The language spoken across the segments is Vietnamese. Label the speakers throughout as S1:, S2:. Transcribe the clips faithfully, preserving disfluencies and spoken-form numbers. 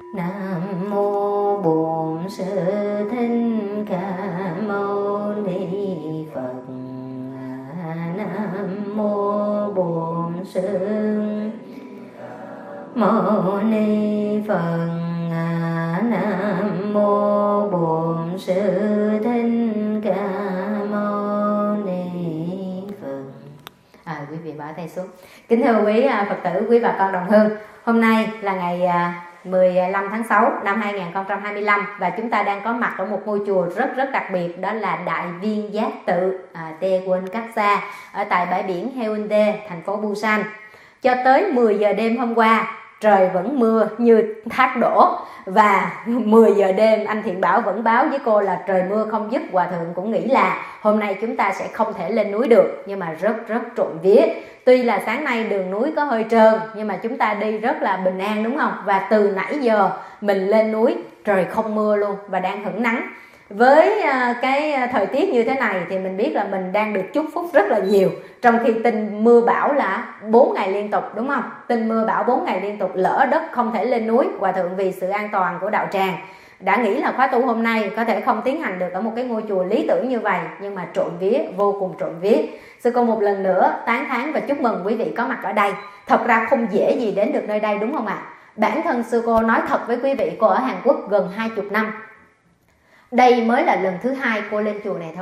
S1: Nam mô Bổn Sư Thích Ca Mâu Ni Phật. Nam mô Bổn Sư Mâu Ni Phật. Nam mô Bổn Sư Thích Ca Mâu Ni Phật. À, quý vị bỏ tay xuống. Kính thưa quý Phật tử, quý bà con đồng hương, hôm nay là ngày mười lăm tháng sáu năm hai nghìn không trăm hai mươi lăm và chúng ta đang có mặt ở một ngôi chùa rất rất đặc biệt, đó là Đại Viên Giác Tự à, Tegucigalpa ở tại bãi biển Haeundae, thành phố Busan. Cho tới mười giờ đêm hôm qua, trời vẫn mưa như thác đổ, và mười giờ đêm anh Thiện Bảo vẫn báo với cô là trời mưa không dứt. Hòa thượng cũng nghĩ là hôm nay chúng ta sẽ không thể lên núi được, nhưng mà rất rất trộm vía. Tuy là sáng nay đường núi có hơi trơn, nhưng mà chúng ta đi rất là bình an, đúng không? Và từ nãy giờ mình lên núi trời không mưa luôn và đang hửng nắng. Với cái thời tiết như thế này thì mình biết là mình đang được chúc phúc rất là nhiều. Trong khi tin mưa bão là bốn ngày liên tục, đúng không? Tin mưa bão bốn ngày liên tục, lỡ đất không thể lên núi. Hòa thượng vì sự an toàn của đạo tràng đã nghĩ là khóa tu hôm nay có thể không tiến hành được ở một cái ngôi chùa lý tưởng như vậy, nhưng mà trộm vía, vô cùng trộm vía. Sư cô một lần nữa tán thán và chúc mừng quý vị có mặt ở đây. Thật ra không dễ gì đến được nơi đây, đúng không ạ? À? Bản thân sư cô nói thật với quý vị, cô ở Hàn Quốc gần hai mươi năm. Đây mới là lần thứ hai cô lên chùa này thôi.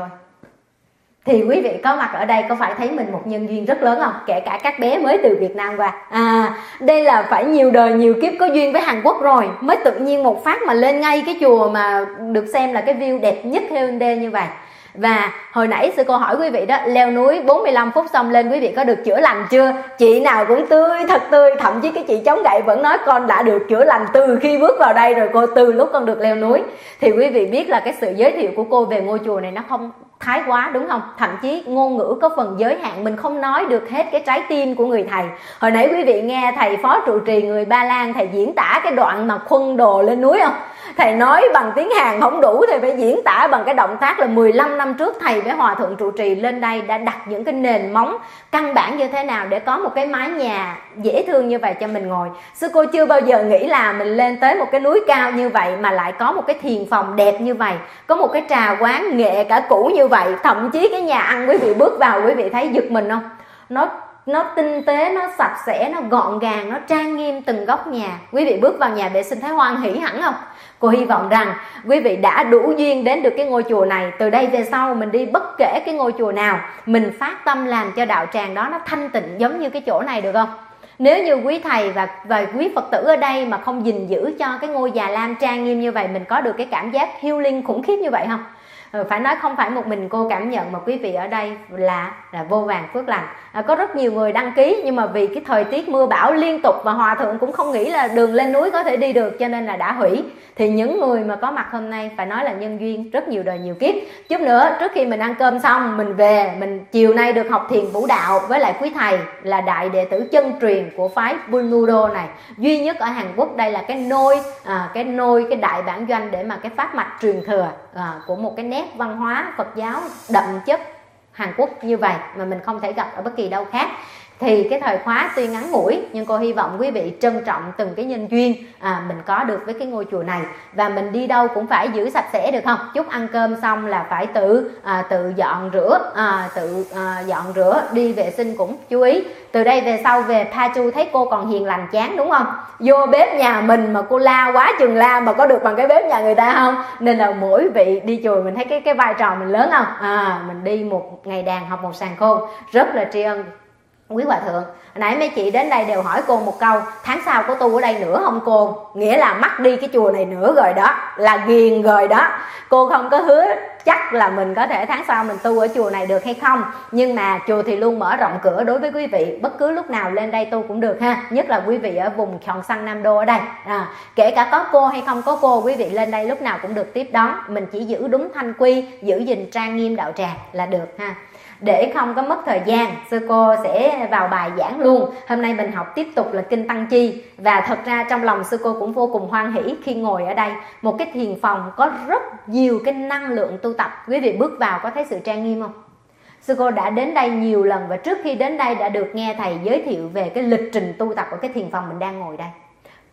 S1: Thì quý vị có mặt ở đây có phải thấy mình một nhân duyên rất lớn không? Kể cả các bé mới từ Việt Nam qua. À, đây là phải nhiều đời nhiều kiếp có duyên với Hàn Quốc rồi mới tự nhiên một phát mà lên ngay cái chùa mà được xem là cái view đẹp nhất Haeundae như vậy. Và hồi nãy sư cô hỏi quý vị đó, leo núi bốn mươi lăm phút xong lên, quý vị có được chữa lành chưa? Chị nào cũng tươi, thật tươi. Thậm chí cái chị chống gậy vẫn nói con đã được chữa lành từ khi bước vào đây rồi cô, từ lúc con được leo núi. Thì quý vị biết là cái sự giới thiệu của cô về ngôi chùa này nó không thái quá, đúng không? Thậm chí ngôn ngữ có phần giới hạn, mình không nói được hết cái trái tim của người thầy. Hồi nãy quý vị nghe thầy phó trụ trì người Ba Lan, thầy diễn tả cái đoạn mà khuân đồ lên núi không? Thầy nói bằng tiếng Hàn không đủ, thầy phải diễn tả bằng cái động tác là mười lăm năm trước thầy với hòa thượng trụ trì lên đây đã đặt những cái nền móng căn bản như thế nào để có một cái mái nhà dễ thương như vậy cho mình ngồi. Sư cô chưa bao giờ nghĩ là mình lên tới một cái núi cao như vậy mà lại có một cái thiền phòng đẹp như vậy, có một cái trà quán nghệ cả cũ như vậy. Thậm chí cái nhà ăn quý vị bước vào quý vị thấy giật mình không? Nó nó tinh tế, nó sạch sẽ, nó gọn gàng, nó trang nghiêm từng góc nhà. Quý vị bước vào nhà vệ sinh thấy hoan hỷ hẳn không? Cô hy vọng rằng quý vị đã đủ duyên đến được cái ngôi chùa này. Từ đây về sau mình đi bất kể cái ngôi chùa nào, mình phát tâm làm cho đạo tràng đó nó thanh tịnh giống như cái chỗ này, được không? Nếu như quý thầy và, và quý Phật tử ở đây mà không gìn giữ cho cái ngôi Già Lam trang nghiêm như vậy, mình có được cái cảm giác healing khủng khiếp như vậy không? Phải nói không phải một mình cô cảm nhận, mà quý vị ở đây là là vô vàn phước lành. À, có rất nhiều người đăng ký nhưng mà vì cái thời tiết mưa bão liên tục và hòa thượng cũng không nghĩ là đường lên núi có thể đi được, cho nên là đã hủy. Thì những người mà có mặt hôm nay phải nói là nhân duyên rất nhiều đời nhiều kiếp. Chút nữa trước khi mình ăn cơm xong mình về, mình chiều nay được học thiền vũ đạo với lại quý thầy là đại đệ tử chân truyền của phái Bunudo này, duy nhất ở Hàn Quốc. Đây là cái nôi à, cái nôi cái đại bản doanh để mà cái pháp mạch truyền thừa à, của một cái nét văn hóa Phật giáo đậm chất Hàn Quốc như vậy mà mình không thể gặp ở bất kỳ đâu khác. Thì cái thời khóa tuy ngắn ngủi nhưng cô hy vọng quý vị trân trọng từng cái nhân duyên à, mình có được với cái ngôi chùa này. Và mình đi đâu cũng phải giữ sạch sẽ, được không? Chút ăn cơm xong là phải tự à, tự dọn rửa à, tự à, dọn rửa, đi vệ sinh cũng chú ý. Từ đây về sau về Pachu thấy cô còn hiền lành chán, đúng không? Vô bếp nhà mình mà cô la quá chừng la mà có được bằng cái bếp nhà người ta không? Nên là mỗi vị đi chùa mình thấy cái cái vai trò mình lớn không? À, mình đi một ngày đàn học một sàn khôn, rất là tri ân quý hòa thượng. Nãy mấy chị đến đây đều hỏi cô một câu, tháng sau có tu ở đây nữa không cô? Nghĩa là mắc đi cái chùa này nữa rồi đó, là ghiền rồi đó. Cô không có hứa chắc là mình có thể tháng sau mình tu ở chùa này được hay không, nhưng mà chùa thì luôn mở rộng cửa đối với quý vị, bất cứ lúc nào lên đây tu cũng được ha. Nhất là quý vị ở vùng Gyeongsang Nam Đô ở đây à, kể cả có cô hay không có cô, quý vị lên đây lúc nào cũng được tiếp đón. Mình chỉ giữ đúng thanh quy, giữ gìn trang nghiêm đạo tràng là được ha. Để không có mất thời gian, sư cô sẽ vào bài giảng luôn. Hôm nay mình học tiếp tục là Kinh Tăng Chi. Và thật ra trong lòng sư cô cũng vô cùng hoan hỷ khi ngồi ở đây. Một cái thiền phòng có rất nhiều cái năng lượng tu tập. Quý vị bước vào có thấy sự trang nghiêm không? Sư cô đã đến đây nhiều lần và trước khi đến đây đã được nghe thầy giới thiệu về cái lịch trình tu tập ở cái thiền phòng mình đang ngồi đây.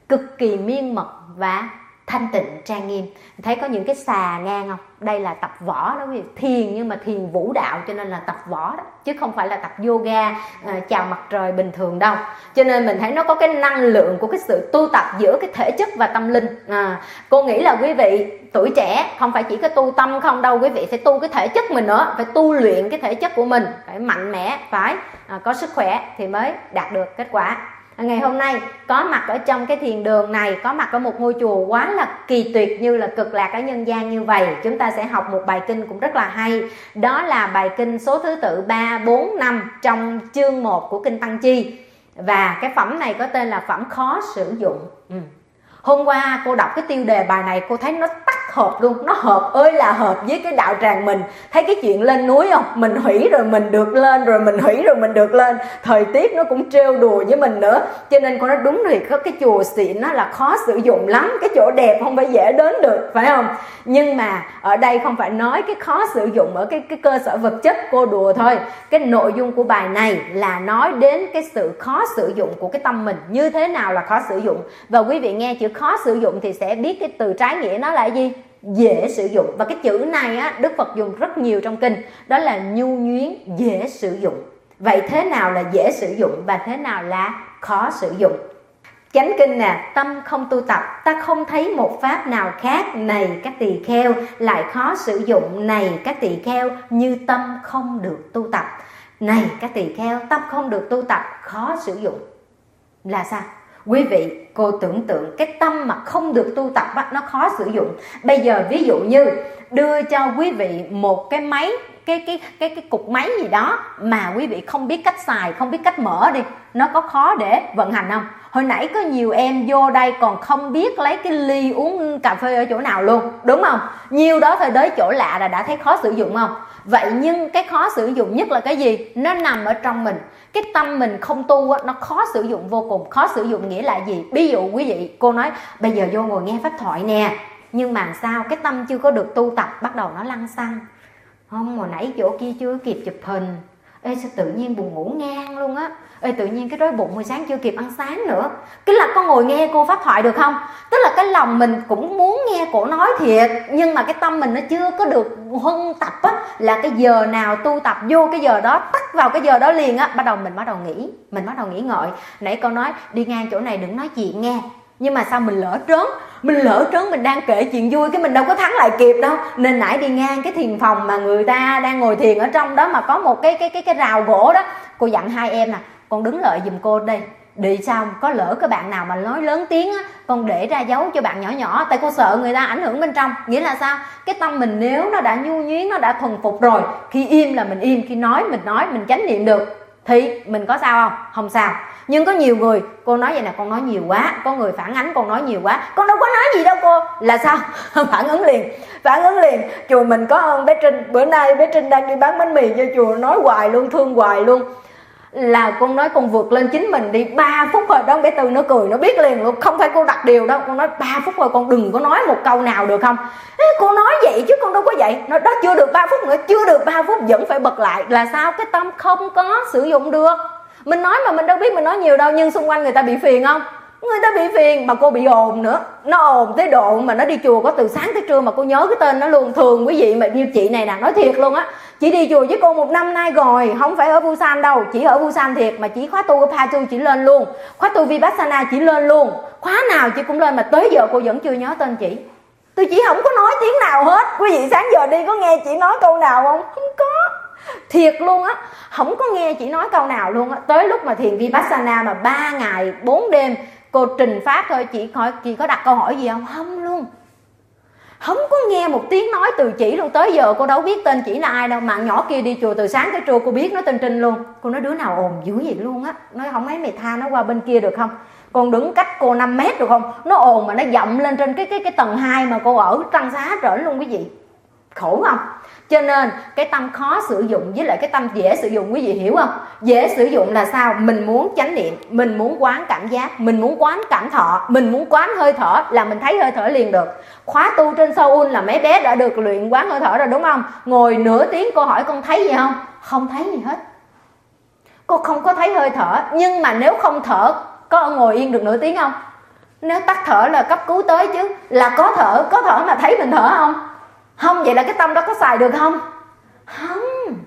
S1: cực kỳ miên mật và thanh tịnh trang nghiêm. Thấy có những cái xà ngang không? Đây là tập võ đó quý vị. Thiền nhưng mà thiền vũ đạo, cho nên là tập võ đó, chứ không phải là tập yoga à, chào mặt trời bình thường đâu. Cho nên mình thấy nó có cái năng lượng của cái sự tu tập giữa cái thể chất và tâm linh. à, Cô nghĩ là quý vị tuổi trẻ không phải chỉ có tu tâm không đâu, quý vị phải tu cái thể chất mình nữa, phải tu luyện cái thể chất của mình, phải mạnh mẽ, phải à, có sức khỏe thì mới đạt được kết quả. Ngày hôm nay có mặt ở trong cái thiền đường này, có mặt ở một ngôi chùa quá là kỳ tuyệt như là Cực Lạc ở nhân gian như vậy. Chúng ta sẽ học một bài kinh cũng rất là hay. Đó là bài kinh số thứ tự ba, bốn, năm trong chương một của kinh Tăng Chi. Và cái phẩm này có tên là phẩm khó sử dụng. ừ. Hôm qua cô đọc cái tiêu đề bài này, cô thấy nó tắc hợp luôn. Nó hợp ơi là hợp với cái đạo tràng mình. Thấy cái chuyện lên núi không? Mình hủy rồi mình được lên, rồi mình hủy rồi mình được lên. Thời tiết nó cũng trêu đùa với mình nữa. Cho nên cô nói đúng rồi, có cái chùa xịn nó là khó sử dụng lắm. Cái chỗ đẹp không phải dễ đến được, phải không? Nhưng mà ở đây không phải nói cái khó sử dụng ở cái, cái cơ sở vật chất, cô đùa thôi. Cái nội dung của bài này là nói đến cái sự khó sử dụng của cái tâm mình. Như thế nào là khó sử dụng? Và quý vị nghe chữ khó sử dụng thì sẽ biết cái từ trái nghĩa nó là gì? Dễ sử dụng. Và cái chữ này á, Đức Phật dùng rất nhiều trong kinh. Đó là nhu nhuyến, dễ sử dụng. Vậy thế nào là dễ sử dụng và thế nào là khó sử dụng? Chánh kinh nè, tâm không tu tập, ta không thấy một pháp nào khác. Này các tỳ kheo, lại khó sử dụng. Này các tỳ kheo, như tâm không được tu tập. Này các tỳ kheo, tâm không được tu tập, khó sử dụng. Là sao? Quý vị, cô tưởng tượng cái tâm mà không được tu tập á, nó khó sử dụng. Bây giờ ví dụ như đưa cho quý vị một cái máy, cái cái cái cái cục máy gì đó mà quý vị không biết cách xài, không biết cách mở đi, nó có khó để vận hành không? Hồi nãy có nhiều em vô đây còn không biết lấy cái ly uống cà phê ở chỗ nào luôn, đúng không? Nhiều đó thôi tới chỗ lạ là đã thấy khó sử dụng không? Vậy nhưng cái khó sử dụng nhất là cái gì? Nó nằm ở trong mình. Cái tâm mình không tu á, nó khó sử dụng vô cùng. Khó sử dụng nghĩa là gì? Ví dụ quý vị, cô nói bây giờ vô ngồi nghe pháp thoại nè, nhưng mà sao cái tâm chưa có được tu tập, bắt đầu nó lăng xăng. Không, hồi nãy chỗ kia chưa kịp chụp hình. Ê sao tự nhiên buồn ngủ ngang luôn á. Ê tự nhiên cái đói bụng hồi sáng chưa kịp ăn sáng nữa. Cái là con ngồi nghe cô pháp thoại được không? Tức là cái lòng mình cũng muốn nghe cổ nói thiệt, nhưng mà cái tâm mình nó chưa có được huân tập á. Là cái giờ nào tu tập vô cái giờ đó, tắt vào cái giờ đó liền á. Bắt đầu mình bắt đầu nghĩ, mình bắt đầu nghĩ ngợi. Nãy con nói đi ngang chỗ này đừng nói chuyện nghe, nhưng mà sao mình lỡ trớn, mình lỡ trớn mình đang kể chuyện vui, cái mình đâu có thắng lại kịp đâu. Nên nãy đi ngang cái thiền phòng mà người ta đang ngồi thiền ở trong đó, mà có một cái cái cái cái rào gỗ đó, cô dặn hai em nè, con đứng lợi giùm cô đây, để sao có lỡ cái bạn nào mà nói lớn tiếng á, con để ra dấu cho bạn nhỏ nhỏ, tại cô sợ người ta ảnh hưởng bên trong. Nghĩa là sao? Cái tâm mình nếu nó đã nhu nhuyến, nó đã thuần phục rồi, khi im là mình im, khi nói mình nói, mình chánh niệm được thì mình có sao không? Không sao. Nhưng có nhiều người, cô nói vậy nè, con nói nhiều quá, có người phản ánh con nói nhiều quá, con đâu có nói gì đâu cô. Là sao? Phản ứng liền, phản ứng liền. Chùa mình có ơn bé Trinh, bữa nay bé Trinh đang đi bán bánh mì cho chùa, nói hoài luôn, thương hoài luôn. Là con nói con vượt lên chính mình đi ba phút thôi đó, bé Tư nó cười, nó biết liền luôn, không phải cô đặt điều đâu, con nói ba phút thôi, con đừng có nói một câu nào được không? Ê, cô nói vậy chứ con đâu có vậy. Nó đó chưa được ba phút nữa, chưa được ba phút vẫn phải bật lại. Là sao? Cái tâm không có sử dụng được. Mình nói mà mình đâu biết mình nói nhiều đâu, nhưng xung quanh người ta bị phiền không? Người ta bị phiền, mà cô bị ồn nữa. Nó ồn tới độ mà nó đi chùa có từ sáng tới trưa mà cô nhớ cái tên nó luôn. Thường quý vị mà như chị này nè, nói thiệt luôn á, chị đi chùa với cô một năm nay rồi, không phải ở Busan đâu, chỉ ở Busan thiệt, mà chỉ khóa tu ở Patu chỉ lên luôn, khóa tu Vipassana chỉ lên luôn, khóa nào chị cũng lên, mà tới giờ cô vẫn chưa nhớ tên chị. Tôi chỉ không có nói tiếng nào hết. Quý vị sáng giờ đi có nghe chị nói câu nào không? Không có. Thiệt luôn á, không có nghe chị nói câu nào luôn á. Tới lúc mà thiền Vipassana mà ba ngày bốn đêm cô trình pháp thôi, chị hỏi chị có đặt câu hỏi gì không? Không luôn. Không có nghe một tiếng nói từ chị luôn. Tới giờ cô đâu biết tên chị là ai đâu. Mà nhỏ kia đi chùa từ sáng tới trưa cô biết nó tên Trinh luôn. Cô nói đứa nào ồn dữ vậy luôn á. Nói không mấy mày tha nó qua bên kia được không? Con đứng cách cô năm mét được không? Nó ồn mà nó dậm lên trên cái cái cái tầng hai mà cô ở Trăng Xá trở luôn quý vị. Khổ không? Cho nên cái tâm khó sử dụng với lại cái tâm dễ sử dụng, quý vị hiểu không? Dễ sử dụng là sao? Mình muốn chánh niệm, mình muốn quán cảm giác, mình muốn quán cảm thọ, mình muốn quán hơi thở là mình thấy hơi thở liền được. Khóa tu trên Seoul là mấy bé đã được luyện quán hơi thở rồi đúng không? Ngồi nửa tiếng cô hỏi con thấy gì không? Không thấy gì hết. Cô không có thấy hơi thở. Nhưng mà nếu không thở có ngồi yên được nửa tiếng không? Nếu tắt thở là cấp cứu tới chứ. Là có thở, có thở mà thấy mình thở không? Không, vậy là cái tâm đó có xài được không? Không.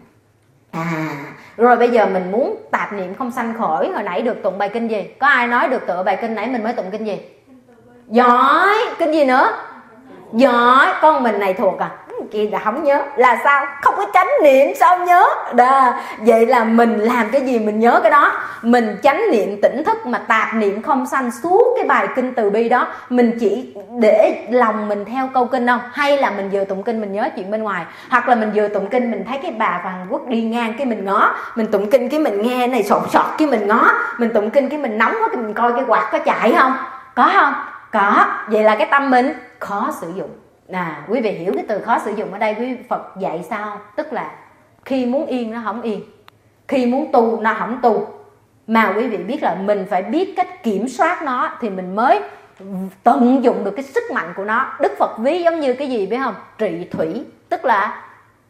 S1: À, rồi bây giờ mình muốn tạp niệm không sanh khởi. Hồi nãy được tụng bài kinh gì? Có ai nói được tựa bài kinh nãy mình mới tụng kinh gì? Giỏi. Kinh gì nữa? Giỏi. Con mình này thuộc à? Chị đã không nhớ. Là sao? Không có chánh niệm sao nhớ? Đó. Vậy là mình làm cái gì mình nhớ cái đó. Mình chánh niệm tỉnh thức mà tạp niệm không sanh suốt cái bài kinh từ bi đó. Mình chỉ để lòng mình theo câu kinh không? Hay là mình vừa tụng kinh mình nhớ chuyện bên ngoài? Hoặc là mình vừa tụng kinh mình thấy cái bà vào Hàn Quốc đi ngang cái mình ngó. Mình tụng kinh cái mình nghe này sột sọt cái mình ngó. Mình tụng kinh cái mình nóng quá cái mình coi cái quạt có chạy không? Có không? Có. Vậy là cái tâm mình khó sử dụng. À, quý vị hiểu cái từ khó sử dụng ở đây quý Phật dạy sao? Tức là khi muốn yên nó không yên, khi muốn tu nó không tu. Mà quý vị biết là mình phải biết cách kiểm soát nó thì mình mới tận dụng được cái sức mạnh của nó. Đức Phật ví giống như cái gì biết không? Trị thủy, tức là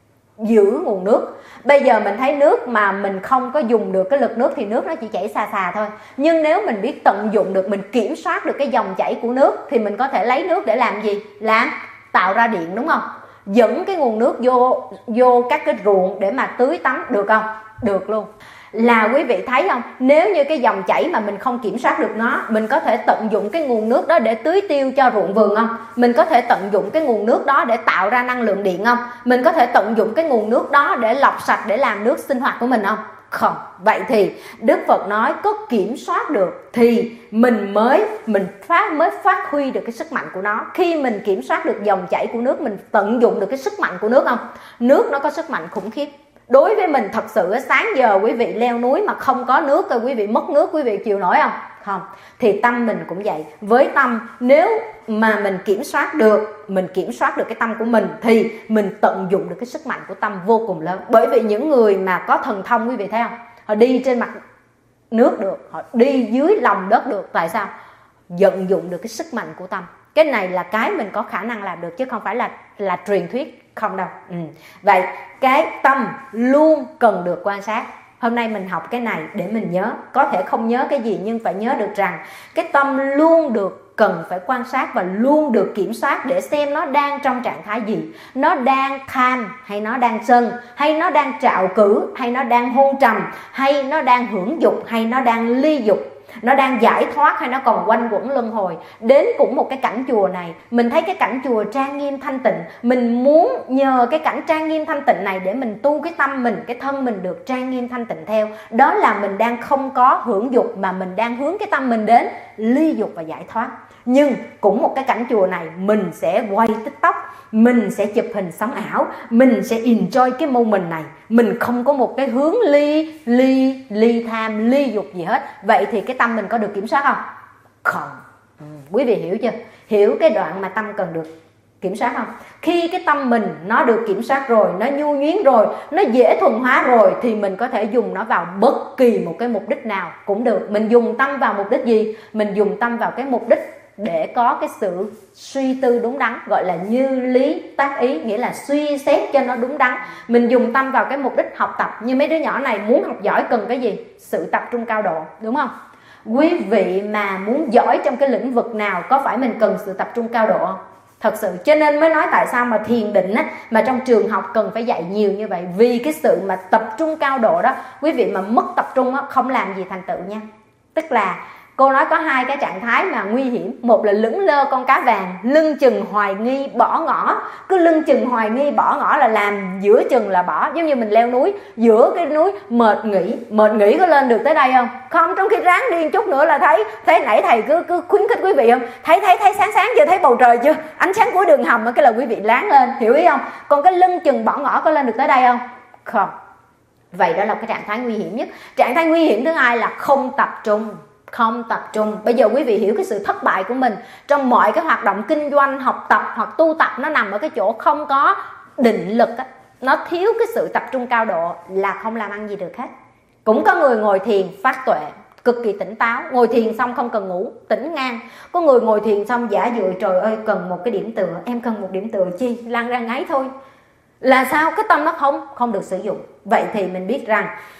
S1: giữ nguồn nước. Bây giờ mình thấy nước mà mình không có dùng được cái lực nước thì nước nó chỉ chảy xà xà thôi. Nhưng nếu mình biết tận dụng được, mình kiểm soát được cái dòng chảy của nước thì mình có thể lấy nước để làm gì? Làm tạo ra điện, đúng không? Dẫn cái nguồn nước vô vô các cái ruộng để mà tưới tắm được không? Được luôn. Là quý vị thấy không? Nếu như cái dòng chảy mà mình không kiểm soát được nó, mình có thể tận dụng cái nguồn nước đó để tưới tiêu cho ruộng vườn không? Mình có thể tận dụng cái nguồn nước đó để tạo ra năng lượng điện không? Mình có thể tận dụng cái nguồn nước đó để lọc sạch, để làm nước sinh hoạt của mình không? Không. Vậy thì Đức Phật nói có kiểm soát được thì mình mới mình phát mới phát huy được cái sức mạnh của nó. Khi mình kiểm soát được dòng chảy của nước, mình tận dụng được cái sức mạnh của nước không? Nước nó có sức mạnh khủng khiếp. Đối với mình thật sự sáng giờ quý vị leo núi mà không có nước, quý vị mất nước quý vị chịu nổi không? Không. Thì tâm mình cũng vậy. Với tâm nếu mà mình kiểm soát được, mình kiểm soát được cái tâm của mình thì mình tận dụng được cái sức mạnh của tâm vô cùng lớn. Bởi vì những người mà có thần thông quý vị thấy không? Họ đi trên mặt nước được, họ đi dưới lòng đất được. Tại sao? Vận dụng được cái sức mạnh của tâm. Cái này là cái mình có khả năng làm được chứ không phải là là truyền thuyết không đâu. Ừ. Vậy cái tâm luôn cần được quan sát. Hôm nay mình học cái này để mình nhớ. Có thể không nhớ cái gì nhưng phải nhớ được rằng cái tâm luôn được cần phải quan sát và luôn được kiểm soát để xem nó đang trong trạng thái gì. Nó đang tham hay nó đang sân, hay nó đang trạo cử, hay nó đang hôn trầm, hay nó đang hưởng dục, hay nó đang ly dục. Nó đang giải thoát hay nó còn quanh quẩn luân hồi. Đến cũng một cái cảnh chùa này, mình thấy cái cảnh chùa trang nghiêm thanh tịnh, mình muốn nhờ cái cảnh trang nghiêm thanh tịnh này để mình tu cái tâm mình, cái thân mình được trang nghiêm thanh tịnh theo. Đó là mình đang không có hưởng dục mà mình đang hướng cái tâm mình đến ly dục và giải thoát. Nhưng cũng một cái cảnh chùa này, mình sẽ quay TikTok, mình sẽ chụp hình sống ảo, mình sẽ enjoy cái moment này. Mình không có một cái hướng ly, ly, ly tham, ly dục gì hết. Vậy thì cái tâm mình có được kiểm soát không? Không. Ừ, quý vị hiểu chưa? Hiểu cái đoạn mà tâm cần được kiểm soát không? Khi cái tâm mình nó được kiểm soát rồi, nó nhu nhuyến rồi, nó dễ thuần hóa rồi thì mình có thể dùng nó vào bất kỳ một cái mục đích nào cũng được. Mình dùng tâm vào mục đích gì? Mình dùng tâm vào cái mục đích để có cái sự suy tư đúng đắn, gọi là như lý tác ý, nghĩa là suy xét cho nó đúng đắn. Mình dùng tâm vào cái mục đích học tập. Như mấy đứa nhỏ này muốn học giỏi cần cái gì? Sự tập trung cao độ, đúng không? Quý vị mà muốn giỏi trong cái lĩnh vực nào có phải mình cần sự tập trung cao độ không? Thật sự, cho nên mới nói tại sao mà thiền định á, mà trong trường học cần phải dạy nhiều như vậy. Vì cái sự mà tập trung cao độ đó, quý vị mà mất tập trung á, không làm gì thành tựu nha. Tức là cô nói có hai cái trạng thái mà nguy hiểm. Một là lững lơ con cá vàng, lưng chừng hoài nghi bỏ ngỏ. Cứ lưng chừng hoài nghi bỏ ngỏ là làm giữa chừng là bỏ. Giống như mình leo núi, giữa cái núi mệt nghỉ. Mệt nghỉ có lên được tới đây không? Không, trong khi ráng đi một chút nữa là thấy. Thế nãy thầy cứ, cứ khuyến khích quý vị không? Thấy thấy thấy sáng sáng chưa? Thấy bầu trời chưa? Ánh sáng cuối đường hầm cái là quý vị láng lên. Hiểu ý không? Còn cái lưng chừng bỏ ngỏ có lên được tới đây không? Không. Vậy đó là cái trạng thái nguy hiểm nhất. Trạng thái nguy hiểm thứ hai là không tập trung. Không tập trung. Bây giờ quý vị hiểu cái sự thất bại của mình trong mọi cái hoạt động kinh doanh, học tập hoặc tu tập, nó nằm ở cái chỗ không có định lực á. Nó thiếu cái sự tập trung cao độ là không làm ăn gì được hết. Cũng có người ngồi thiền phát tuệ, cực kỳ tỉnh táo, ngồi thiền xong không cần ngủ, tỉnh ngang. Có người ngồi thiền xong giả dụi, trời ơi cần một cái điểm tựa, em cần một điểm tựa chi, lăn ra ngáy thôi. Là sao? Cái tâm nó không không được sử dụng. Vậy thì mình biết rằng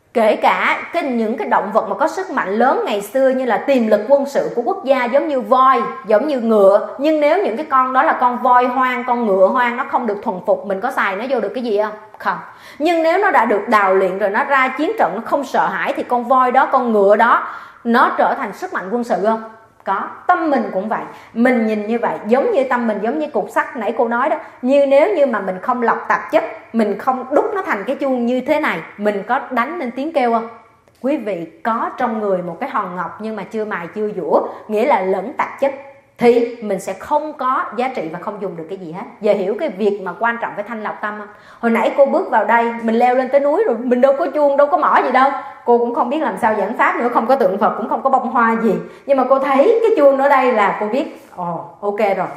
S1: Kể cả cái những cái động vật mà có sức mạnh lớn ngày xưa như là tiềm lực quân sự của quốc gia, giống như voi, giống như ngựa, nhưng nếu những cái con đó là con voi hoang, con ngựa hoang, nó không được thuần phục, mình có xài nó vô được cái gì không? Không. Nhưng nếu nó đã được đào luyện rồi, nó ra chiến trận nó không sợ hãi, thì con voi đó, con ngựa đó, nó trở thành sức mạnh quân sự không? Có. Tâm mình cũng vậy. Mình nhìn như vậy, giống như tâm mình giống như cục sắt nãy cô nói đó. Như nếu như mà mình không lọc tạp chất, mình không đúc nó thành cái chuông như thế này, mình có đánh lên tiếng kêu không? Quý vị có trong người một cái hòn ngọc nhưng mà chưa mài chưa dũa, nghĩa là lẫn tạp chất, thì mình sẽ không có giá trị và không dùng được cái gì hết. Giờ hiểu cái việc mà quan trọng phải thanh lọc tâm không? Hồi nãy cô bước vào đây, mình leo lên tới núi rồi, mình đâu có chuông, đâu có mỏ gì đâu. Cô cũng không biết làm sao giảng pháp nữa, không có tượng Phật, cũng không có bông hoa gì. Nhưng mà cô thấy cái chuông ở đây là cô biết, ồ, oh, ok rồi.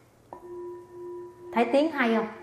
S1: Thấy tiếng hay không?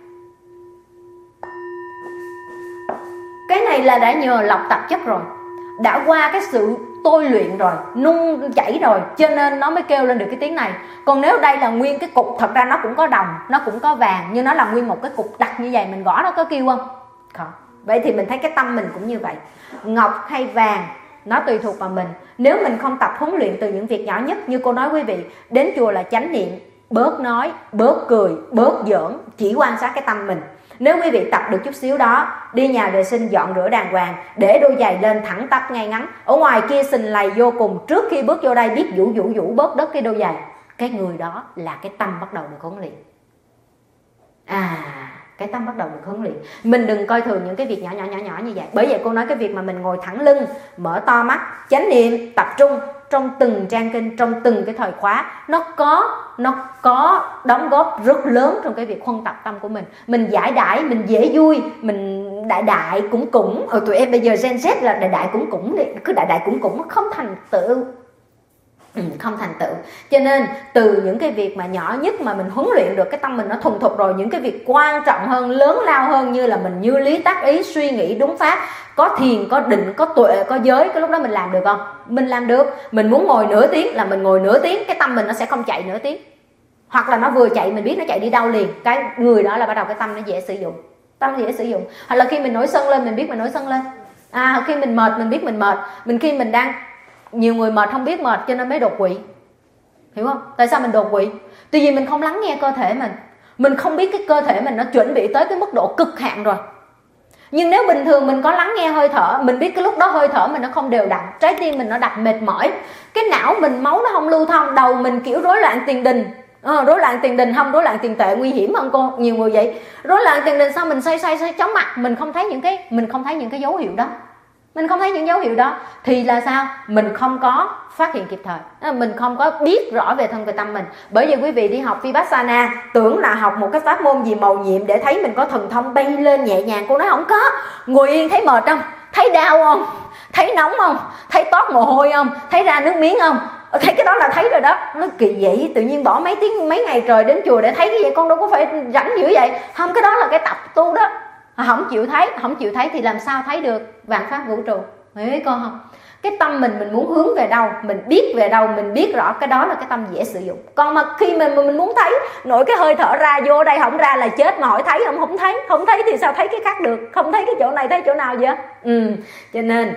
S1: Cái này là đã nhờ lọc tạp chất rồi, đã qua cái sự tôi luyện rồi, nung chảy rồi, cho nên nó mới kêu lên được cái tiếng này. Còn nếu đây là nguyên cái cục, thật ra nó cũng có đồng, nó cũng có vàng, nhưng nó là nguyên một cái cục đặc như vậy, mình gõ nó có kêu không? Không. Vậy thì mình thấy cái tâm mình cũng như vậy. Ngọc hay vàng nó tùy thuộc vào mình. Nếu mình không tập huấn luyện từ những việc nhỏ nhất, như cô nói quý vị, đến chùa là chánh niệm, bớt nói, bớt cười, bớt giỡn, chỉ quan sát cái tâm mình. Nếu quý vị tập được chút xíu đó, đi nhà vệ sinh dọn rửa đàng hoàng, để đôi giày lên thẳng tắp ngay ngắn, ở ngoài kia xình lầy vô cùng, trước khi bước vô đây biết vũ vũ vũ bớt đất cái đôi giày, cái người đó là cái tâm bắt đầu được huấn luyện. À, cái tâm bắt đầu được huấn luyện. Mình đừng coi thường những cái việc nhỏ nhỏ nhỏ nhỏ như vậy. Bởi vậy cô nói cái việc mà mình ngồi thẳng lưng, mở to mắt, chánh niệm, tập trung trong từng trang kinh, trong từng cái thời khóa, nó có nó có đóng góp rất lớn trong cái việc huân tập tâm của mình. Mình giải đãi, mình dễ vui, mình đại đại cũng cũng. Ở tụi em bây giờ Gen Z là đại đại cũng cũng đi, cứ đại đại cũng cũng không thành tựu. Ừ, không thành tựu. Cho nên từ những cái việc mà nhỏ nhất mà mình huấn luyện được cái tâm mình nó thuần thục rồi, những cái việc quan trọng hơn, lớn lao hơn, như là mình như lý tác ý, suy nghĩ đúng pháp, có thiền, có định, có tuệ, có giới, cái lúc đó mình làm được không? Mình làm được. Mình muốn ngồi nửa tiếng là mình ngồi nửa tiếng, cái tâm mình nó sẽ không chạy nửa tiếng. Hoặc là nó vừa chạy mình biết nó chạy đi đâu liền, cái người đó là bắt đầu cái tâm nó dễ sử dụng. Tâm dễ sử dụng. Hoặc là khi mình nổi sân lên mình biết mình nổi sân lên. À, khi mình mệt mình biết mình mệt. Mình khi mình đang, nhiều người mệt không biết mệt cho nên mới đột quỵ. Hiểu không? Tại sao mình đột quỵ? Tuy nhiên mình không lắng nghe cơ thể mình. Mình không biết cái cơ thể mình nó chuẩn bị tới cái mức độ cực hạn rồi. Nhưng nếu bình thường mình có lắng nghe hơi thở, mình biết cái lúc đó hơi thở mình nó không đều đặn, trái tim mình nó đập mệt mỏi, cái não mình máu nó không lưu thông, đầu mình kiểu rối loạn tiền đình. Ờ, rối loạn tiền đình không, rối loạn tiền tệ nguy hiểm hơn cô, nhiều người vậy. Rối loạn tiền đình sao mình say say say chóng mặt, mình không thấy những cái mình không thấy những cái dấu hiệu đó. Mình không thấy những dấu hiệu đó thì là sao? Mình không có phát hiện kịp thời, mình không có biết rõ về thân về tâm mình. Bởi vì quý vị đi học Vipassana tưởng là học một cái pháp môn gì màu nhiệm để thấy mình có thần thông bay lên nhẹ nhàng. Cô nói không có. Ngồi yên thấy mệt không? Thấy đau không? Thấy nóng không? Thấy toát mồ hôi không? Thấy ra nước miếng không? Thấy cái đó là thấy rồi đó. Nó kỳ vậy, tự nhiên bỏ mấy tiếng mấy ngày trời đến chùa để thấy cái gì, con đâu có phải rảnh dữ vậy. Không, cái đó là cái tập tu đó. Không chịu thấy, không chịu thấy thì làm sao thấy được vạn pháp vũ trụ? Thấy con không? Cái tâm mình mình muốn hướng về đâu, mình biết về đâu, mình biết rõ cái đó là cái tâm dễ sử dụng. Còn mà khi mình mình muốn thấy, nội cái hơi thở ra vô đây không ra là chết, mà hỏi thấy không? Không thấy, không thấy thì sao thấy cái khác được? Không thấy cái chỗ này thấy chỗ nào vậy? Ừ, cho nên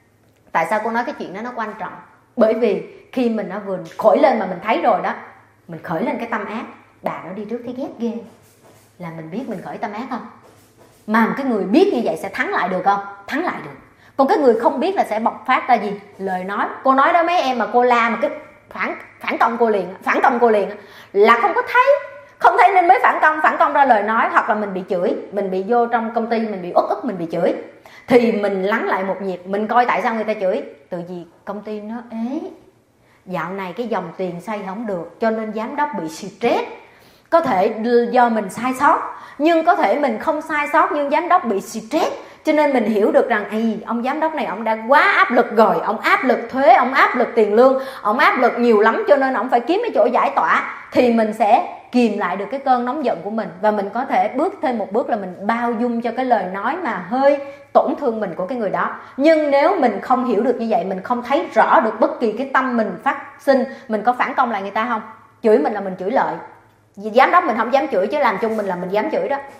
S1: tại sao cô nói cái chuyện đó nó quan trọng? Bởi vì khi mình nó vừa khởi lên mà mình thấy rồi đó, mình khởi lên cái tâm ác, bà nó đi trước thấy ghét ghê, là mình biết mình khởi tâm ác không? Mà cái người biết như vậy sẽ thắng lại được không? Thắng lại được. Còn cái người không biết là sẽ bộc phát ra gì? Lời nói. Cô nói đó mấy em mà cô la mà cái phản phản công cô liền, phản công cô liền là không có thấy, không thấy nên mới phản công, phản công ra lời nói. Hoặc là mình bị chửi, mình bị vô trong công ty mình bị uất ức, mình bị chửi, thì mình lắng lại một nhịp, mình coi tại sao người ta chửi. Từ vì công ty nó ế, dạo này cái dòng tiền xoay không được cho nên giám đốc bị stress. Có thể do mình sai sót, nhưng có thể mình không sai sót nhưng giám đốc bị stress. Cho nên mình hiểu được rằng Ây, ông giám đốc này ông đã quá áp lực rồi, ông áp lực thuế, ông áp lực tiền lương, ông áp lực nhiều lắm, cho nên ông phải kiếm cái chỗ giải tỏa. Thì mình sẽ kìm lại được cái cơn nóng giận của mình, và mình có thể bước thêm một bước là mình bao dung cho cái lời nói mà hơi tổn thương mình của cái người đó. Nhưng nếu mình không hiểu được như vậy, mình không thấy rõ được bất kỳ cái tâm mình phát sinh, mình có phản công lại người ta không? Chửi mình là mình chửi lợi, vì giám đốc mình không dám chửi, chứ làm chung mình là mình dám chửi đó.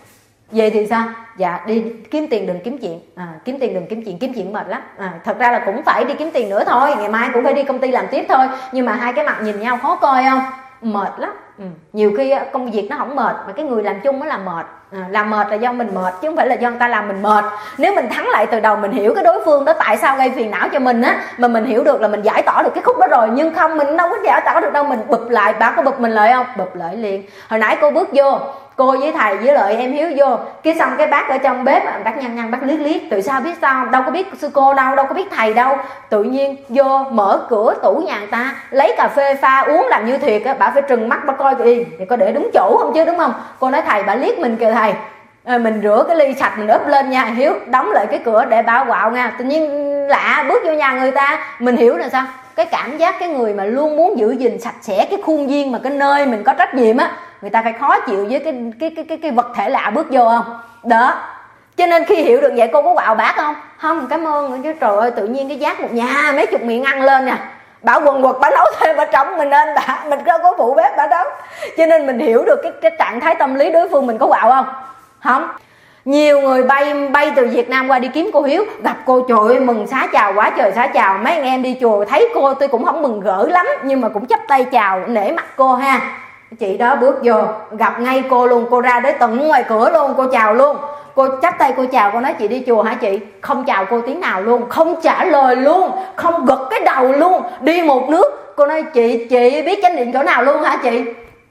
S1: Vậy thì sao? Dạ đi kiếm tiền đừng kiếm chuyện, à, kiếm tiền đừng kiếm chuyện, kiếm chuyện mệt lắm. À, thật ra là cũng phải đi kiếm tiền nữa thôi, ngày mai cũng phải đi công ty làm tiếp thôi, nhưng mà hai cái mặt nhìn nhau khó coi không? Mệt lắm. Ừ. Nhiều khi công việc nó không mệt mà cái người làm chung mới làm mệt. À, làm mệt là do mình mệt chứ không phải là do người ta làm mình mệt. Nếu mình thắng lại từ đầu, mình hiểu cái đối phương đó tại sao gây phiền não cho mình á, mà mình hiểu được là mình giải tỏa được cái khúc đó rồi. Nhưng không, mình đâu có giải tỏa được đâu, mình bụp lại. Bà có bụp mình lại không? Bụp lại liền. Hồi nãy cô bước vô, cô với thầy với lại em Hiếu vô, cái xong cái bác ở trong bếp bác nhăn nhăn bác liếc liếc, từ sao biết sao, đâu có biết sư cô đâu, đâu có biết thầy đâu. Tự nhiên vô mở cửa tủ nhà người ta lấy cà phê pha uống làm như thiệt á, bà phải trừng mắt bà coi kìa thì có để đúng chỗ không chứ, đúng không? Cô nói thầy, bà liếc mình kìa thầy. À, mình rửa cái ly sạch mình úp lên nha Hiếu, đóng lại cái cửa để bảo quạo nha. Tự nhiên lạ bước vô nhà người ta, mình hiểu là sao, cái cảm giác cái người mà luôn muốn giữ gìn sạch sẽ cái khuôn viên mà cái nơi mình có trách nhiệm á, người ta phải khó chịu với cái cái cái cái, cái vật thể lạ bước vô không đó. Cho nên khi hiểu được vậy cô có quạo bác không? Không, cảm ơn chứ. Trời ơi, tự nhiên cái giác một nhà mấy chục miệng ăn lên nè, bảo quần quật bà nấu thêm bà trống mình lên, bà mình đâu có phụ bếp bà đâu. Cho nên mình hiểu được cái, cái trạng thái tâm lý đối phương, mình có quạo không? Không. Nhiều người bay bay từ Việt Nam qua đi kiếm cô Hiếu, gặp cô trời ơi mừng xá chào quá trời xá chào. Mấy anh em đi chùa thấy cô tôi cũng không mừng gỡ lắm, nhưng mà cũng chắp tay chào nể mặt cô ha. Chị đó bước vô gặp ngay cô luôn, cô ra đến tận ngoài cửa luôn, cô chào luôn. Cô chắp tay cô chào, cô nói chị đi chùa hả chị? Không chào cô tiếng nào luôn, không trả lời luôn, không gật cái đầu luôn, đi một nước. Cô nói chị chị biết chánh điện chỗ nào luôn hả chị?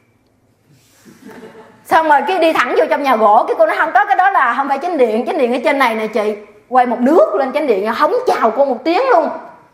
S1: Xong rồi cái đi thẳng vô trong nhà gỗ, cái cô nói không có, cái đó là không phải chánh điện, chánh điện ở trên này nè chị. Quay một nước lên chánh điện, không chào cô một tiếng luôn.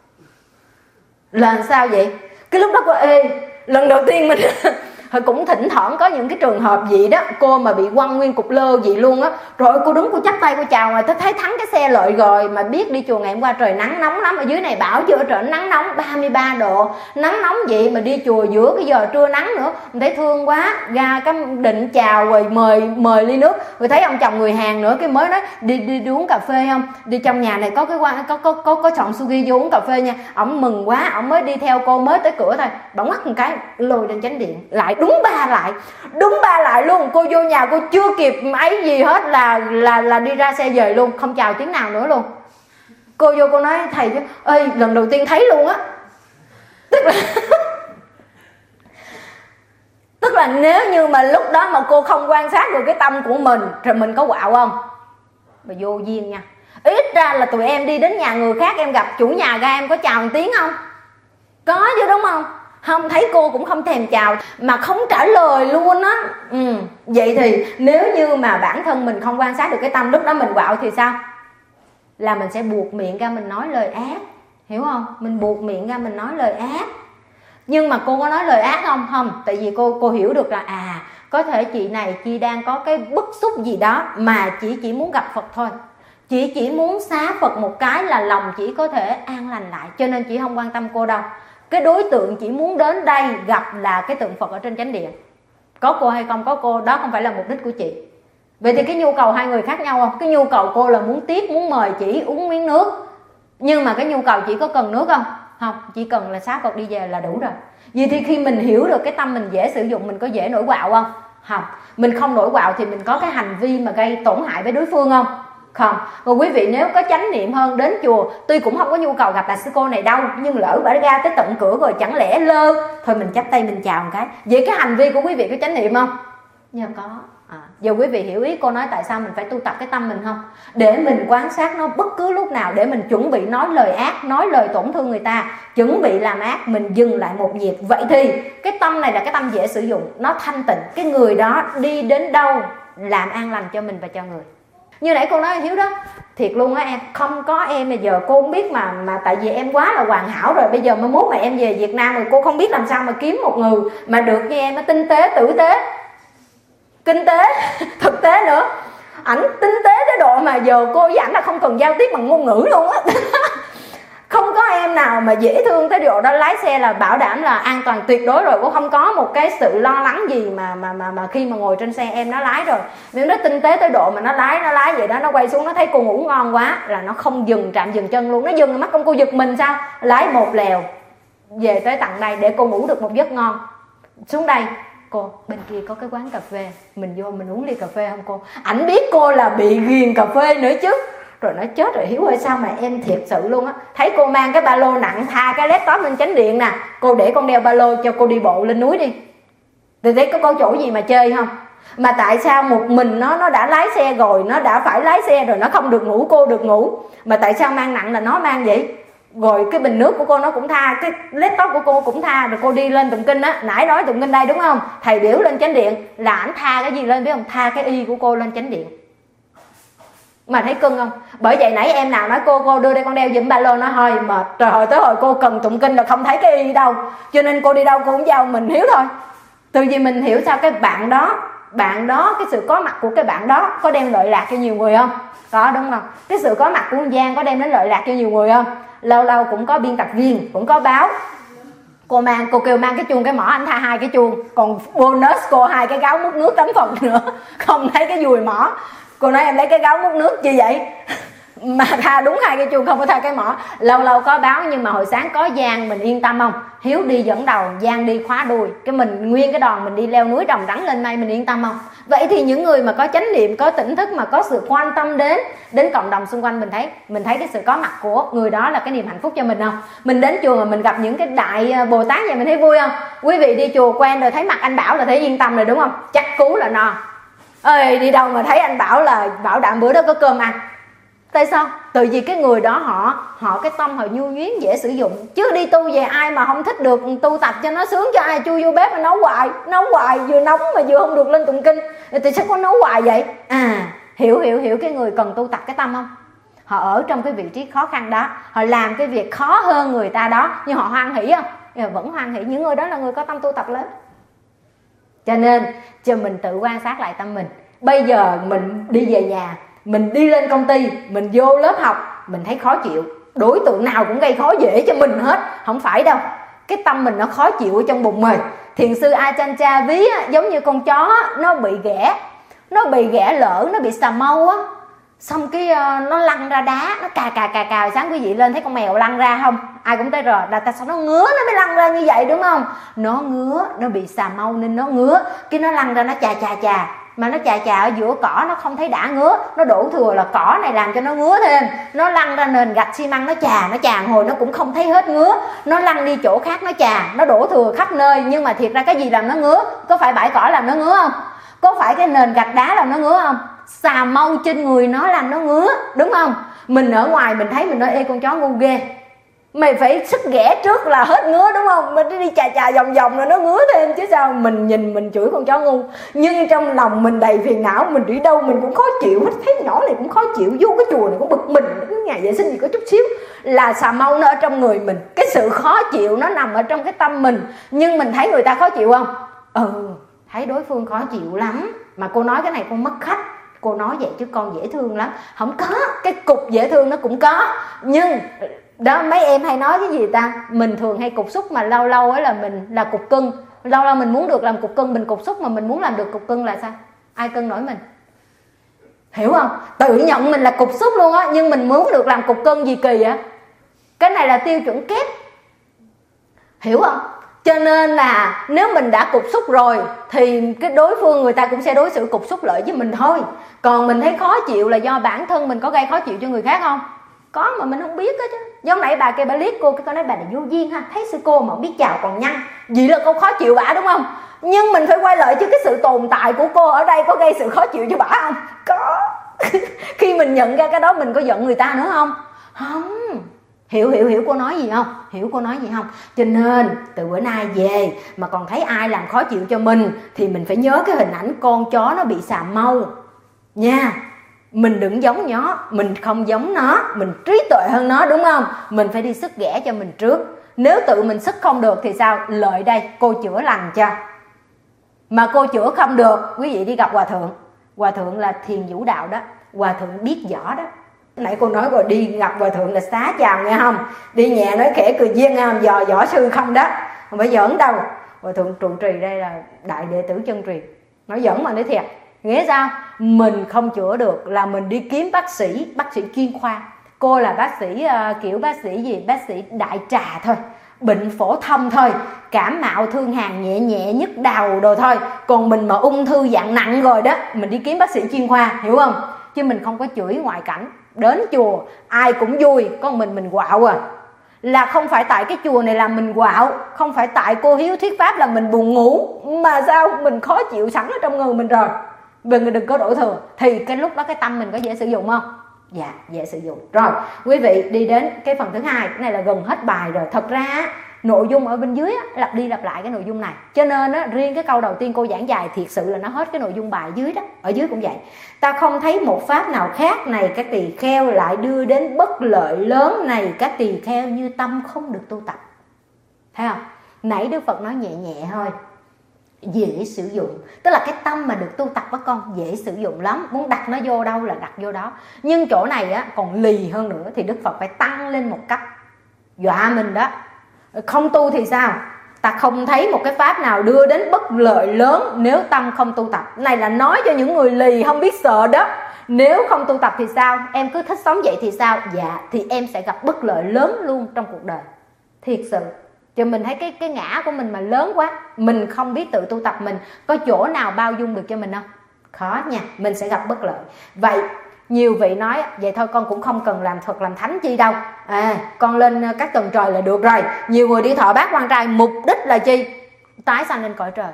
S1: Là sao vậy? Cái lúc đó cô ê, lần đầu tiên mình Thôi cũng thỉnh thoảng có những cái trường hợp gì đó, cô mà bị quăng nguyên cục lơ gì luôn á. Rồi cô đứng cô chắp tay cô chào, rồi tôi thấy thắng cái xe lợi rồi. Mà biết đi chùa ngày hôm qua trời nắng nóng lắm, ở dưới này bão chưa, trời nắng nóng ba mươi ba độ, nắng nóng vậy mà đi chùa giữa cái giờ trưa nắng nữa. Mình thấy thương quá, ra cái định chào rồi mời mời ly nước. Rồi thấy ông chồng người Hàn nữa, cái mới nói đi đi, đi uống cà phê không? Đi trong nhà này có cái quán có có có có chọn sugi vô uống cà phê nha. Ổng mừng quá, ổng mới đi theo cô mới tới cửa thôi, bỗng ngoắt một cái lôi lên chánh điện lại, đúng ba lại, đúng ba lại luôn. Cô vô nhà cô chưa kịp ấy gì hết là là là đi ra xe về luôn, không chào tiếng nào nữa luôn. Cô vô cô nói thầy chứ ơi lần đầu tiên thấy luôn á. Tức là tức là nếu như mà lúc đó mà cô không quan sát được cái tâm của mình rồi mình có quạo không? Mà vô duyên nha. Ít ra là tụi em đi đến nhà người khác, em gặp chủ nhà ra em có chào một tiếng không? Có chứ đúng không? Không, thấy cô cũng không thèm chào mà không trả lời luôn á. Ừ. Vậy thì nếu như mà bản thân mình không quan sát được cái tâm, lúc đó mình quạo thì sao? Là mình sẽ buộc miệng ra mình nói lời ác, hiểu không? Mình buộc miệng ra mình nói lời ác. Nhưng mà cô có nói lời ác không? Không, tại vì cô cô hiểu được là à, có thể chị này chị đang có cái bức xúc gì đó mà chị chỉ muốn gặp Phật thôi. Chị chỉ muốn xá Phật một cái là lòng chị có thể an lành lại, cho nên chị không quan tâm cô đâu. Cái đối tượng chỉ muốn đến đây gặp là cái tượng Phật ở trên chánh điện. Có cô hay không có cô, đó không phải là mục đích của chị. Vậy thì cái nhu cầu hai người khác nhau không? Cái nhu cầu cô là muốn tiếp, muốn mời chị uống miếng nước. Nhưng mà cái nhu cầu chị có cần nước không? Không, chỉ cần là xá Phật đi về là đủ rồi. Vậy thì khi mình hiểu được cái tâm mình dễ sử dụng, mình có dễ nổi quạo không? Không. Mình không nổi quạo thì mình có cái hành vi mà gây tổn hại với đối phương không? Không. Còn quý vị nếu có chánh niệm hơn, đến chùa tuy cũng không có nhu cầu gặp bà sư cô này đâu, nhưng lỡ bà ra tới tận cửa rồi chẳng lẽ lơ thôi mình chắp tay mình chào một cái. Vậy cái hành vi của quý vị có chánh niệm không? Dạ có. À, giờ quý vị hiểu ý cô nói tại sao mình phải tu tập cái tâm mình không? Để mình quan sát nó bất cứ lúc nào, để mình chuẩn bị nói lời ác, nói lời tổn thương người ta, chuẩn bị làm ác, mình dừng lại một nhịp. Vậy thì cái tâm này là cái tâm dễ sử dụng, nó thanh tịnh. Cái người đó đi đến đâu làm an lành cho mình và cho người. Như nãy cô nói Hiếu đó, thiệt luôn á em, không có em bây giờ cô không biết mà mà tại vì em quá là hoàn hảo rồi, bây giờ mới mốt mà em về Việt Nam rồi cô không biết làm sao mà kiếm một người mà được như em, nó tinh tế, tử tế, kinh tế, thực tế nữa. Ảnh tinh tế tới độ mà giờ cô với ảnh là không cần giao tiếp bằng ngôn ngữ luôn á. Không có em nào mà dễ thương tới độ đó, lái xe là bảo đảm là an toàn tuyệt đối rồi. Cô không có một cái sự lo lắng gì mà mà mà mà khi mà ngồi trên xe em nó lái rồi. Nếu nó tinh tế tới độ mà nó lái nó lái vậy đó, nó quay xuống nó thấy cô ngủ ngon quá là nó không dừng trạm dừng chân luôn. Nó dừng mắt con cô giật mình sao? Lái một lèo về tới tận đây để cô ngủ được một giấc ngon. Xuống đây cô bên kia có cái quán cà phê, mình vô mình uống ly cà phê không cô? Ảnh biết cô là bị ghiền cà phê nữa chứ. Rồi nói chết rồi Hiếu ơi, sao mà em thiệt sự luôn á, thấy cô mang cái ba lô nặng, tha cái laptop lên chánh điện nè, cô để con đeo ba lô cho cô đi bộ lên núi đi, thì thấy có có chỗ gì mà chơi không? Mà tại sao một mình nó nó đã lái xe rồi, nó đã phải lái xe rồi, nó không được ngủ, cô được ngủ, mà tại sao mang nặng là nó mang vậy? Rồi cái bình nước của cô nó cũng tha, cái laptop của cô cũng tha, rồi cô đi lên tụng kinh á, nãy nói tụng kinh đây đúng không, thầy biểu lên chánh điện là ảnh tha cái gì lên biết không? Tha cái y của cô lên chánh điện. Mà thấy cưng không? Bởi vậy nãy em nào nói cô cô đưa đây con đeo giùm ba lô, nó hơi mệt, trời ơi tới hồi cô cần tụng kinh là không thấy cái y đâu, cho nên cô đi đâu cô cũng giao mình Hiếu thôi. Từ vì mình hiểu sao cái bạn đó, bạn đó cái sự có mặt của cái bạn đó có đem lợi lạc cho nhiều người không? Có đúng không? Cái sự có mặt của con Giang có đem đến lợi lạc cho nhiều người không? Lâu lâu cũng có biên tập viên, cũng có báo, cô mang, cô kêu mang cái chuông cái mỏ, anh tha hai cái chuông, còn bonus cô hai cái gáo múc nước tấm phần nữa, không thấy cái dùi mỏ. Cô nói em lấy cái gáo múc nước chi vậy? Mà tha đúng hai cái chuông, không có tha cái mỏ. Lâu lâu có báo, nhưng mà hồi sáng có Giang mình yên tâm không? Hiếu đi dẫn đầu, Giang đi khóa đuôi, cái mình nguyên cái đoàn mình đi leo núi Đồng Đắng lên mây, mình yên tâm không? Vậy thì những người mà có chánh niệm, có tỉnh thức, mà có sự quan tâm đến đến cộng đồng xung quanh, mình thấy mình thấy cái sự có mặt của người đó là cái niềm hạnh phúc cho mình không? Mình đến chùa mà mình gặp những cái đại Bồ Tát vậy mình thấy vui không? Quý vị đi chùa quen rồi thấy mặt anh Bảo là thấy yên tâm rồi đúng không? Chắc cú là no. Ơi đi đâu mà thấy anh Bảo là bảo đảm bữa đó có cơm ăn. Tại sao? Từ vì cái người đó họ họ cái tâm họ nhu nhuyến, dễ sử dụng. Chứ đi tu về ai mà không thích được tu tập cho nó sướng, cho ai chui vô bếp mà nấu hoài, nấu hoài vừa nóng mà vừa không được lên tụng kinh thì sao có nấu hoài vậy? À, hiểu hiểu hiểu cái người cần tu tập cái tâm không? Họ ở trong cái vị trí khó khăn đó, họ làm cái việc khó hơn người ta đó, nhưng họ hoan hỷ không? Nhưng mà vẫn hoan hỷ. Những người đó là người có tâm tu tập lớn. Cho nên cho mình tự quan sát lại tâm mình. Bây giờ mình đi về nhà, mình đi lên công ty, mình vô lớp học, mình thấy khó chịu, đối tượng nào cũng gây khó dễ cho mình hết, không phải đâu. Cái tâm mình nó khó chịu ở trong bụng mình. Thiền sư Ajahn Chah ví á, giống như con chó nó bị ghẻ, nó bị ghẻ lỡ, nó bị xà mâu á, xong cái uh, nó lăn ra đá, nó cà cà cà cà. Sáng quý vị lên thấy con mèo lăn ra không? Ai cũng thấy rồi, là tại sao nó ngứa nó mới lăn ra như vậy đúng không? Nó ngứa, nó bị xà mâu nên nó ngứa, cái nó lăn ra nó chà chà chà. Mà nó chà chà ở giữa cỏ nó không thấy đã ngứa, nó đổ thừa là cỏ này làm cho nó ngứa thêm. Nó lăn ra nền gạch xi măng nó chà, nó chà hồi nó cũng không thấy hết ngứa. Nó lăn đi chỗ khác nó chà, nó đổ thừa khắp nơi. Nhưng mà thiệt ra cái gì làm nó ngứa? Có phải bãi cỏ làm nó ngứa không? Có phải cái nền gạch đá làm nó ngứa không? Xà mâu trên người nó làm nó ngứa, đúng không? Mình ở ngoài mình thấy mình nói ê con chó ngu ghê, mày phải sức ghẻ trước là hết ngứa đúng không? Mình đi chà chà vòng vòng rồi nó ngứa thêm chứ sao. Mình nhìn mình chửi con chó ngu, nhưng trong lòng mình đầy phiền não, mình đi đâu mình cũng khó chịu hết. Thấy nhỏ này cũng khó chịu, vô cái chùa này cũng bực mình, cái nhà vệ sinh gì có chút xíu là xà mâu nó ở trong người mình. Cái sự khó chịu nó nằm ở trong cái tâm mình. Nhưng mình thấy người ta khó chịu không? Ừ, thấy đối phương khó chịu lắm. Mà cô nói cái này con mất khách, cô nói vậy chứ con dễ thương lắm. Không có, cái cục dễ thương nó cũng có. Nhưng đó mấy em hay nói cái gì ta, mình thường hay cục xúc, mà lâu lâu ấy là mình là cục cưng. Lâu lâu mình muốn được làm cục cưng, mình cục xúc, mà mình muốn làm được cục cưng là sao? Ai cưng nổi mình? Hiểu không? Tự nhận mình là cục xúc luôn á, nhưng mình muốn được làm cục cưng gì kỳ vậy? Cái này là tiêu chuẩn kép. Hiểu không? Cho nên là nếu mình đã cục xúc rồi thì cái đối phương người ta cũng sẽ đối xử cục xúc lợi với mình thôi. Còn mình thấy khó chịu là do bản thân mình có gây khó chịu cho người khác không? Có mà mình không biết hết chứ. Giống nãy bà kia bà liếc cô, cái cô nói bà này vô duyên ha, thấy sư cô mà không biết chào còn nhăn. Vậy là cô khó chịu bả đúng không? Nhưng mình phải quay lại chứ cái sự tồn tại của cô ở đây có gây sự khó chịu cho bả không? Có. Khi mình nhận ra cái đó mình có giận người ta nữa không? Không. Hiểu hiểu hiểu cô nói gì không? Hiểu cô nói gì không? Cho nên từ bữa nay về mà còn thấy ai làm khó chịu cho mình thì mình phải nhớ cái hình ảnh con chó nó bị xà mâu nha. Mình đừng giống nó, mình không giống nó, mình trí tuệ hơn nó đúng không? Mình phải đi sức ghẻ cho mình trước. Nếu tự mình sức không được thì sao? Lợi đây, cô chữa lành cho. Mà cô chữa không được, quý vị đi gặp hòa thượng. Hòa thượng là thiền vũ đạo đó, hòa thượng biết võ đó. Nãy cô nói rồi, đi gặp hòa thượng là xá chào nghe không? Đi nhẹ nói khẽ cười duyên nghe không? Dò võ sư không đó, không phải giỡn đâu. Hòa thượng trụ trì đây là đại đệ tử chân truyền. Nói giỡn mà nói thiệt. Nghĩa sao? Mình không chữa được là mình đi kiếm bác sĩ, bác sĩ chuyên khoa. Cô là bác sĩ uh, kiểu bác sĩ gì? Bác sĩ đại trà thôi, bệnh phổ thông thôi, cảm mạo thương hàn nhẹ nhẹ, nhức đầu đồ thôi. Còn mình mà ung thư dạng nặng rồi đó, mình đi kiếm bác sĩ chuyên khoa, hiểu không? Chứ mình không có chửi ngoại cảnh. Đến chùa ai cũng vui, còn mình mình quạo à. Là không phải tại cái chùa này làm mình quạo, không phải tại cô Hiếu thuyết pháp là mình buồn ngủ, mà sao mình khó chịu sẵn ở trong người mình rồi, mình đừng có đổ thừa. Thì cái lúc đó cái tâm mình có dễ sử dụng không? Dạ, dễ sử dụng. Rồi, quý vị đi đến cái phần thứ hai, cái này là gần hết bài rồi. Thật ra nội dung ở bên dưới á, lặp đi lặp lại cái nội dung này. Cho nên á, riêng cái câu đầu tiên cô giảng dài thiệt sự là nó hết cái nội dung bài dưới đó. Ở dưới cũng vậy. Ta không thấy một pháp nào khác này các tỳ kheo lại đưa đến bất lợi lớn này các tỳ kheo như tâm không được tu tập. Thấy không? Nãy Đức Phật nói nhẹ nhẹ thôi, dễ sử dụng. Tức là cái tâm mà được tu tập với con dễ sử dụng lắm, muốn đặt nó vô đâu là đặt vô đó. Nhưng chỗ này á còn lì hơn nữa, thì Đức Phật phải tăng lên một cấp, dọa mình đó. Không tu thì sao? Ta không thấy một cái pháp nào đưa đến bất lợi lớn nếu tâm không tu tập. Này là nói cho những người lì không biết sợ đó. Nếu không tu tập thì sao? Em cứ thích sống vậy thì sao? Dạ, thì em sẽ gặp bất lợi lớn luôn trong cuộc đời. Thiệt sự. Chứ mình thấy cái cái ngã của mình mà lớn quá, mình không biết tự tu tập, mình có chỗ nào bao dung được cho mình không? Khó nha, mình sẽ gặp bất lợi. Vậy nhiều vị nói vậy thôi con cũng không cần làm Phật làm thánh chi đâu, à con lên các tầng trời là được rồi. Nhiều người đi thọ bát quan trai mục đích là chi? Tái sanh lên cõi trời.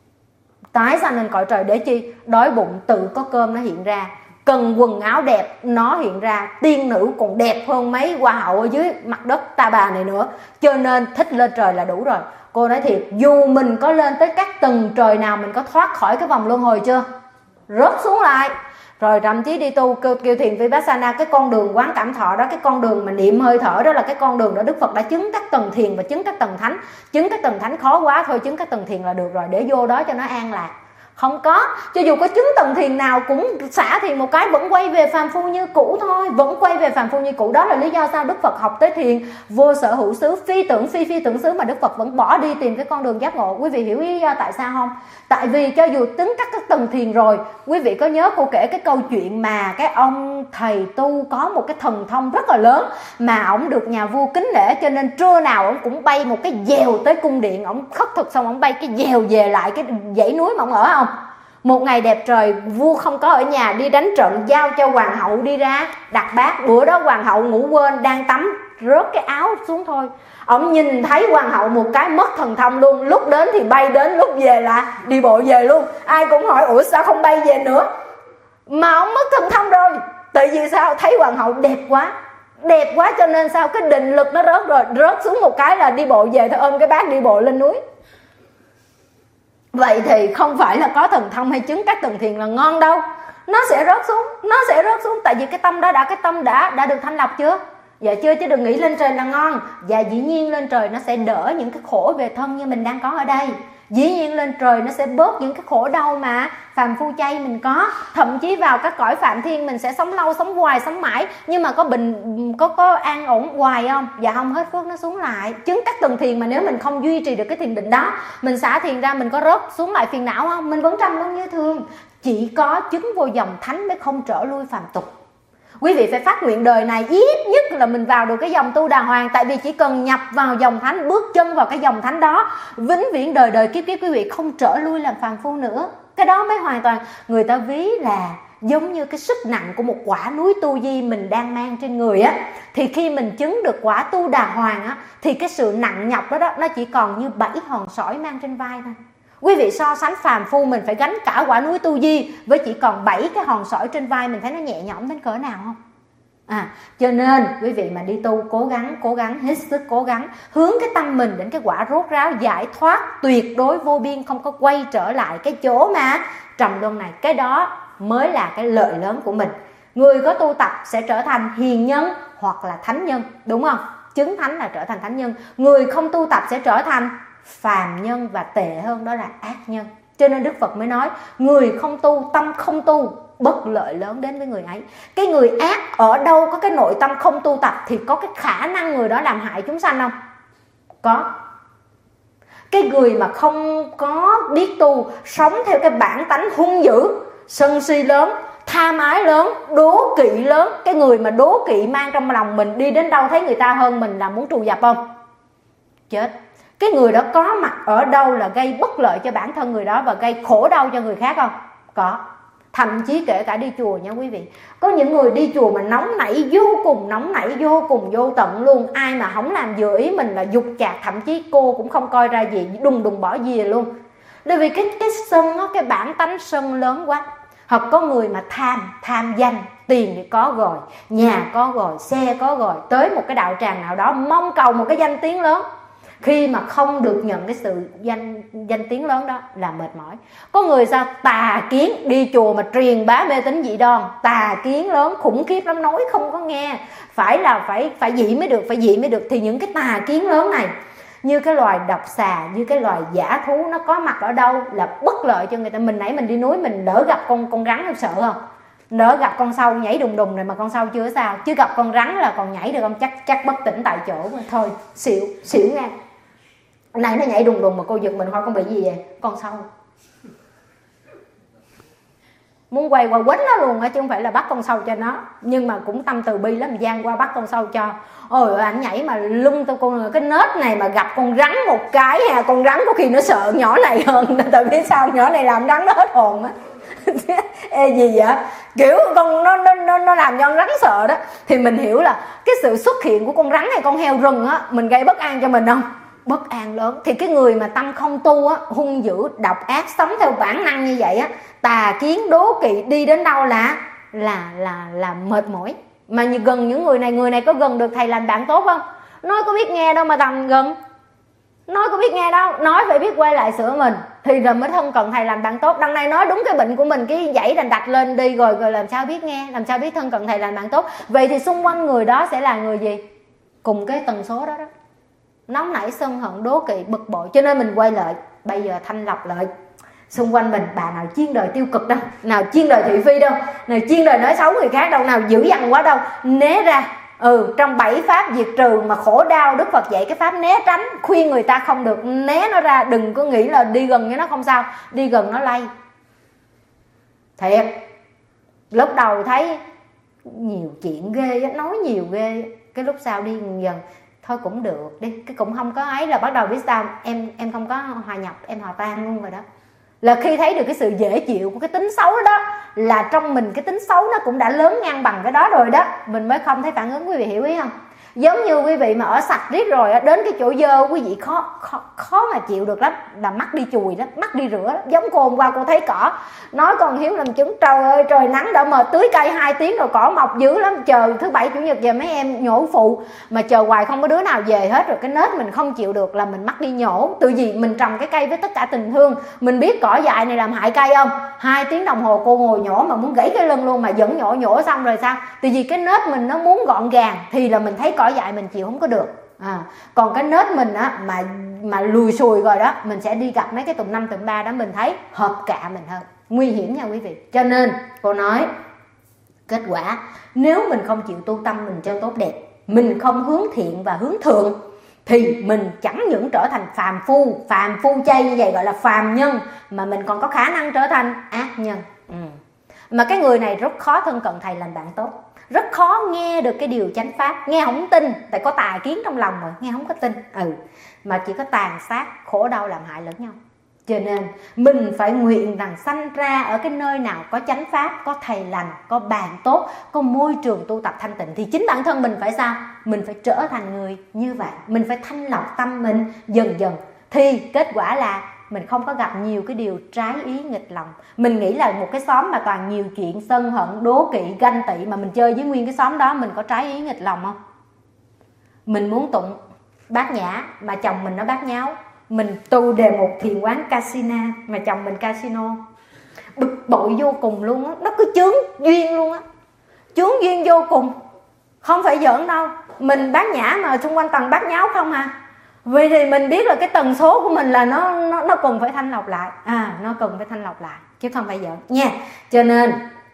S1: Tái sanh lên cõi trời để chi? Đói bụng tự có cơm nó hiện ra, cần quần áo đẹp nó hiện ra, tiên nữ còn đẹp hơn mấy hoa hậu ở dưới mặt đất ta bà này nữa, cho nên thích lên trời là đủ rồi. Cô nói thiệt, dù mình có lên tới các tầng trời nào, mình có thoát khỏi cái vòng luân hồi chưa? Rớt xuống lại. Rồi thậm chí đi tu kêu, kêu thiền Vipassana, cái con đường quán cảm thọ đó, cái con đường mà niệm hơi thở đó là cái con đường đó Đức Phật đã chứng các tầng thiền và chứng các tầng thánh. Chứng các tầng thánh khó quá thôi, chứng các tầng thiền là được rồi, để vô đó cho nó an lạc. Không có, cho dù có chứng tầng thiền nào cũng xả thiền một cái vẫn quay về phàm phu như cũ thôi, vẫn quay về phàm phu như cũ. Đó là lý do sao Đức Phật học tới thiền vô sở hữu xứ, phi tưởng phi phi tưởng xứ mà Đức Phật vẫn bỏ đi tìm cái con đường giác ngộ. Quý vị hiểu lý do tại sao không? Tại vì cho dù chứng các cái tầng thiền rồi, quý vị có nhớ cô kể cái câu chuyện mà cái ông thầy tu có một cái thần thông rất là lớn mà ổng được nhà vua kính nể, cho nên trưa nào ổng cũng bay một cái dèo tới cung điện, ổng khất thực xong ổng bay cái dèo về lại cái dãy núi mà ổng ở không? Một ngày đẹp trời, vua không có ở nhà, đi đánh trận, giao cho hoàng hậu đi ra đặt bát. Bữa đó hoàng hậu ngủ quên, đang tắm, rớt cái áo xuống thôi. Ông nhìn thấy hoàng hậu một cái mất thần thông luôn. Lúc đến thì bay đến, lúc về là đi bộ về luôn. Ai cũng hỏi ủa sao không bay về nữa, mà ông mất thần thông rồi. Tại vì sao? Thấy hoàng hậu đẹp quá, đẹp quá cho nên sao? Cái định lực nó rớt rồi, rớt xuống một cái là đi bộ về thôi, ôm cái bát đi bộ lên núi. Vậy thì không phải là có thần thông hay chứng các tầng thiền là ngon đâu, nó sẽ rớt xuống, nó sẽ rớt xuống. Tại vì cái tâm đó đã cái tâm đã đã được thanh lọc chưa? Dạ chưa, chứ đừng nghĩ lên trời là ngon. Và dĩ nhiên lên trời nó sẽ đỡ những cái khổ về thân như mình đang có ở đây. Dĩ nhiên lên trời nó sẽ bớt những cái khổ đau mà phàm phu chay mình có. Thậm chí vào các cõi phạm thiên mình sẽ sống lâu, sống hoài, sống mãi. Nhưng mà có bình, có có an ổn hoài không? Dạ không, hết phước nó xuống lại. Chứng các tầng thiền mà nếu mình không duy trì được cái thiền định đó, mình xả thiền ra, mình có rớt xuống lại phiền não không? Mình vẫn trầm luân như thường. Chỉ có chứng vô dòng thánh mới không trở lui phàm tục. Quý vị phải phát nguyện đời này ít nhất là mình vào được cái dòng tu đà hoàng. Tại vì chỉ cần nhập vào dòng thánh, bước chân vào cái dòng thánh đó, vĩnh viễn đời đời kiếp kiếp quý vị không trở lui làm phàm phu nữa. Cái đó mới hoàn toàn, người ta ví là giống như cái sức nặng của một quả núi tu di mình đang mang trên người á. Thì khi mình chứng được quả tu đà hoàng á, thì cái sự nặng nhọc đó, đó nó chỉ còn như bảy hòn sỏi mang trên vai thôi. Quý vị so sánh phàm phu mình phải gánh cả quả núi tu di với chỉ còn bảy cái hòn sỏi trên vai, mình thấy nó nhẹ nhõm đến cỡ nào không? À, cho nên quý vị mà đi tu cố gắng, cố gắng, hết sức cố gắng hướng cái tâm mình đến cái quả rốt ráo giải thoát tuyệt đối vô biên, không có quay trở lại cái chỗ mà trầm luân này. Cái đó mới là cái lợi lớn của mình. Người có tu tập sẽ trở thành hiền nhân hoặc là thánh nhân, đúng không? Chứng thánh là trở thành thánh nhân. Người không tu tập sẽ trở thành phàm nhân và tệ hơn, đó là ác nhân. Cho nên Đức Phật mới nói người không tu, tâm không tu, bất lợi lớn đến với người ấy. Cái người ác ở đâu có cái nội tâm không tu tập thì có cái khả năng người đó làm hại chúng sanh không? Có. Cái người mà không có biết tu, sống theo cái bản tánh hung dữ, sân si lớn, tham ái lớn, đố kỵ lớn. Cái người mà đố kỵ mang trong lòng mình, đi đến đâu thấy người ta hơn mình là muốn trù dập không? Chết. Cái người đó có mặt ở đâu là gây bất lợi cho bản thân người đó và gây khổ đau cho người khác không? Có. Thậm chí kể cả đi chùa nha quý vị. Có những người đi chùa mà nóng nảy vô cùng, nóng nảy vô cùng vô tận luôn. Ai mà không làm vừa ý mình là dục chạc, thậm chí cô cũng không coi ra gì, đùng đùng bỏ về luôn. Bởi vì cái, cái sân đó, cái bản tánh sân lớn quá. Hoặc có người mà tham, tham danh, tiền thì có rồi, nhà có rồi, xe có rồi, tới một cái đạo tràng nào đó mong cầu một cái danh tiếng lớn. Khi mà không được nhận cái sự danh danh tiếng lớn đó là mệt mỏi. Có người sao tà kiến, đi chùa mà truyền bá mê tín dị đoan, tà kiến lớn khủng khiếp lắm, nói không có nghe, phải là phải phải dị mới được, phải dị mới được. Thì những cái tà kiến lớn này, như cái loài độc xà, như cái loài dã thú, nó có mặt ở đâu là bất lợi cho người ta. Mình nãy mình đi núi, mình đỡ gặp con con rắn, không sợ không? Đỡ gặp con sâu nhảy đùng đùng này mà con sâu chưa sao, chứ gặp con rắn là còn nhảy được không? Chắc chắc bất tỉnh tại chỗ mà thôi, xỉu xỉu ngang. Này nó nhảy đùng đùng mà cô giật mình hỏi con bị gì vậy? Con sâu. Muốn quay qua quýnh nó luôn á, chứ không phải là bắt con sâu cho nó. Nhưng mà cũng tâm từ bi lắm, gian qua bắt con sâu cho. Ôi ảnh nhảy mà lung tôi con cái nết này mà gặp con rắn một cái ha, con rắn có khi nó sợ nhỏ này hơn. Tại biết sao nhỏ này làm rắn nó hết hồn á. Ê gì vậy? Kiểu con nó nó nó nó làm cho con rắn sợ đó. Thì mình hiểu là cái sự xuất hiện của con rắn hay con heo rừng á, mình gây bất an cho mình không? Bất an lớn. Thì cái người mà tâm không tu á, hung dữ, độc ác, sống theo bản năng như vậy á, tà kiến, đố kỵ, đi đến đâu là là là là mệt mỏi. Mà như gần những người này, người này có gần được thầy làm bạn tốt không? Nói có biết nghe đâu mà tầm gần. Nói có biết nghe đâu, nói phải biết quay lại sửa mình thì rồi mới thân cận thầy làm bạn tốt. Đằng này nói đúng cái bệnh của mình, cái dãy đành đặt lên đi rồi rồi làm sao biết nghe, làm sao biết thân cận thầy làm bạn tốt. Vậy thì xung quanh người đó sẽ là người gì? Cùng cái tần số đó đó. Nóng nảy, sân hận, đố kỵ, bực bội. Cho nên mình quay lại, bây giờ thanh lọc lại. Xung quanh mình bà nào chuyên đời tiêu cực đâu, nào chuyên đời thị phi đâu, nào chuyên đời nói xấu người khác đâu, nào dữ dằn quá đâu, né ra. Ừ, trong bảy pháp diệt trừ mà khổ đau, Đức Phật dạy cái pháp né tránh, khuyên người ta không được, né nó ra. Đừng có nghĩ là đi gần với nó không sao, đi gần nó lây. Thiệt, lúc đầu thấy nhiều chuyện ghê, nói nhiều ghê, cái lúc sau đi dần thôi cũng được đi, cái cũng không có ấy, là bắt đầu biết sao, em em không có hòa nhập, em hòa tan luôn rồi đó. Là khi thấy được cái sự dễ chịu của cái tính xấu đó, là trong mình cái tính xấu nó cũng đã lớn ngang bằng cái đó rồi đó, mình mới không thấy phản ứng. Quý vị hiểu ý không? Giống như quý vị mà ở sạch riết rồi đến cái chỗ dơ quý vị khó khó, khó mà chịu được lắm, là mắt đi chùi đó, mắt đi rửa đó. Giống cô hôm qua cô thấy cỏ, nói con Hiếu làm chứng, trời ơi trời nắng đã mờ tưới cây hai tiếng rồi cỏ mọc dữ lắm, chờ thứ bảy chủ nhật về mấy em nhổ phụ mà chờ hoài không có đứa nào về hết, rồi cái nết mình không chịu được là mình mắt đi nhổ. Từ vì mình trồng cái cây với tất cả tình thương, mình biết cỏ dại này làm hại cây không, hai tiếng đồng hồ cô ngồi nhổ mà muốn gãy cái lưng luôn mà vẫn nhổ. Nhổ xong rồi sao? Từ vì cái nết mình nó muốn gọn gàng thì là mình thấy cỏ dại mình chịu không có được. À, còn cái nết mình á mà mà lùi xùi rồi đó, mình sẽ đi gặp mấy cái tụm năm tụm ba đó, mình thấy hợp cạ mình hơn, nguy hiểm nha quý vị. Cho nên cô nói kết quả, nếu mình không chịu tu tâm mình cho tốt đẹp, mình không hướng thiện và hướng thượng, thì mình chẳng những trở thành phàm phu, phàm phu chay như vậy gọi là phàm nhân, mà mình còn có khả năng trở thành ác nhân. Ừ. Mà cái người này rất khó thân cận thầy làm bạn tốt, rất khó nghe được cái điều chánh pháp, nghe không tin, tại có tà kiến trong lòng rồi, nghe không có tin. Ừ, mà chỉ có tàn sát, khổ đau làm hại lẫn nhau. Cho nên mình phải nguyện rằng sanh ra ở cái nơi nào có chánh pháp, có thầy lành, có bạn tốt, có môi trường tu tập thanh tịnh, thì chính bản thân mình phải sao? Mình phải trở thành người như vậy. Mình phải thanh lọc tâm mình dần dần, thì kết quả là mình không có gặp nhiều cái điều trái ý nghịch lòng. Mình nghĩ là một cái xóm mà toàn nhiều chuyện sân hận, đố kỵ, ganh tị, mà mình chơi với nguyên cái xóm đó, mình có trái ý nghịch lòng không? Mình muốn tụng bát nhã mà chồng mình nó bát nháo, mình tu đề một thiền quán casino mà chồng mình casino, bực bội vô cùng luôn á. Nó cứ chướng duyên luôn á, chướng duyên vô cùng, không phải giỡn đâu. Mình bát nhã mà xung quanh toàn bát nháo không à. Vì thì mình biết là cái tần số của mình là nó nó nó cần phải thanh lọc lại, à nó cần phải thanh lọc lại chứ không phải giỡn nha. Cho nên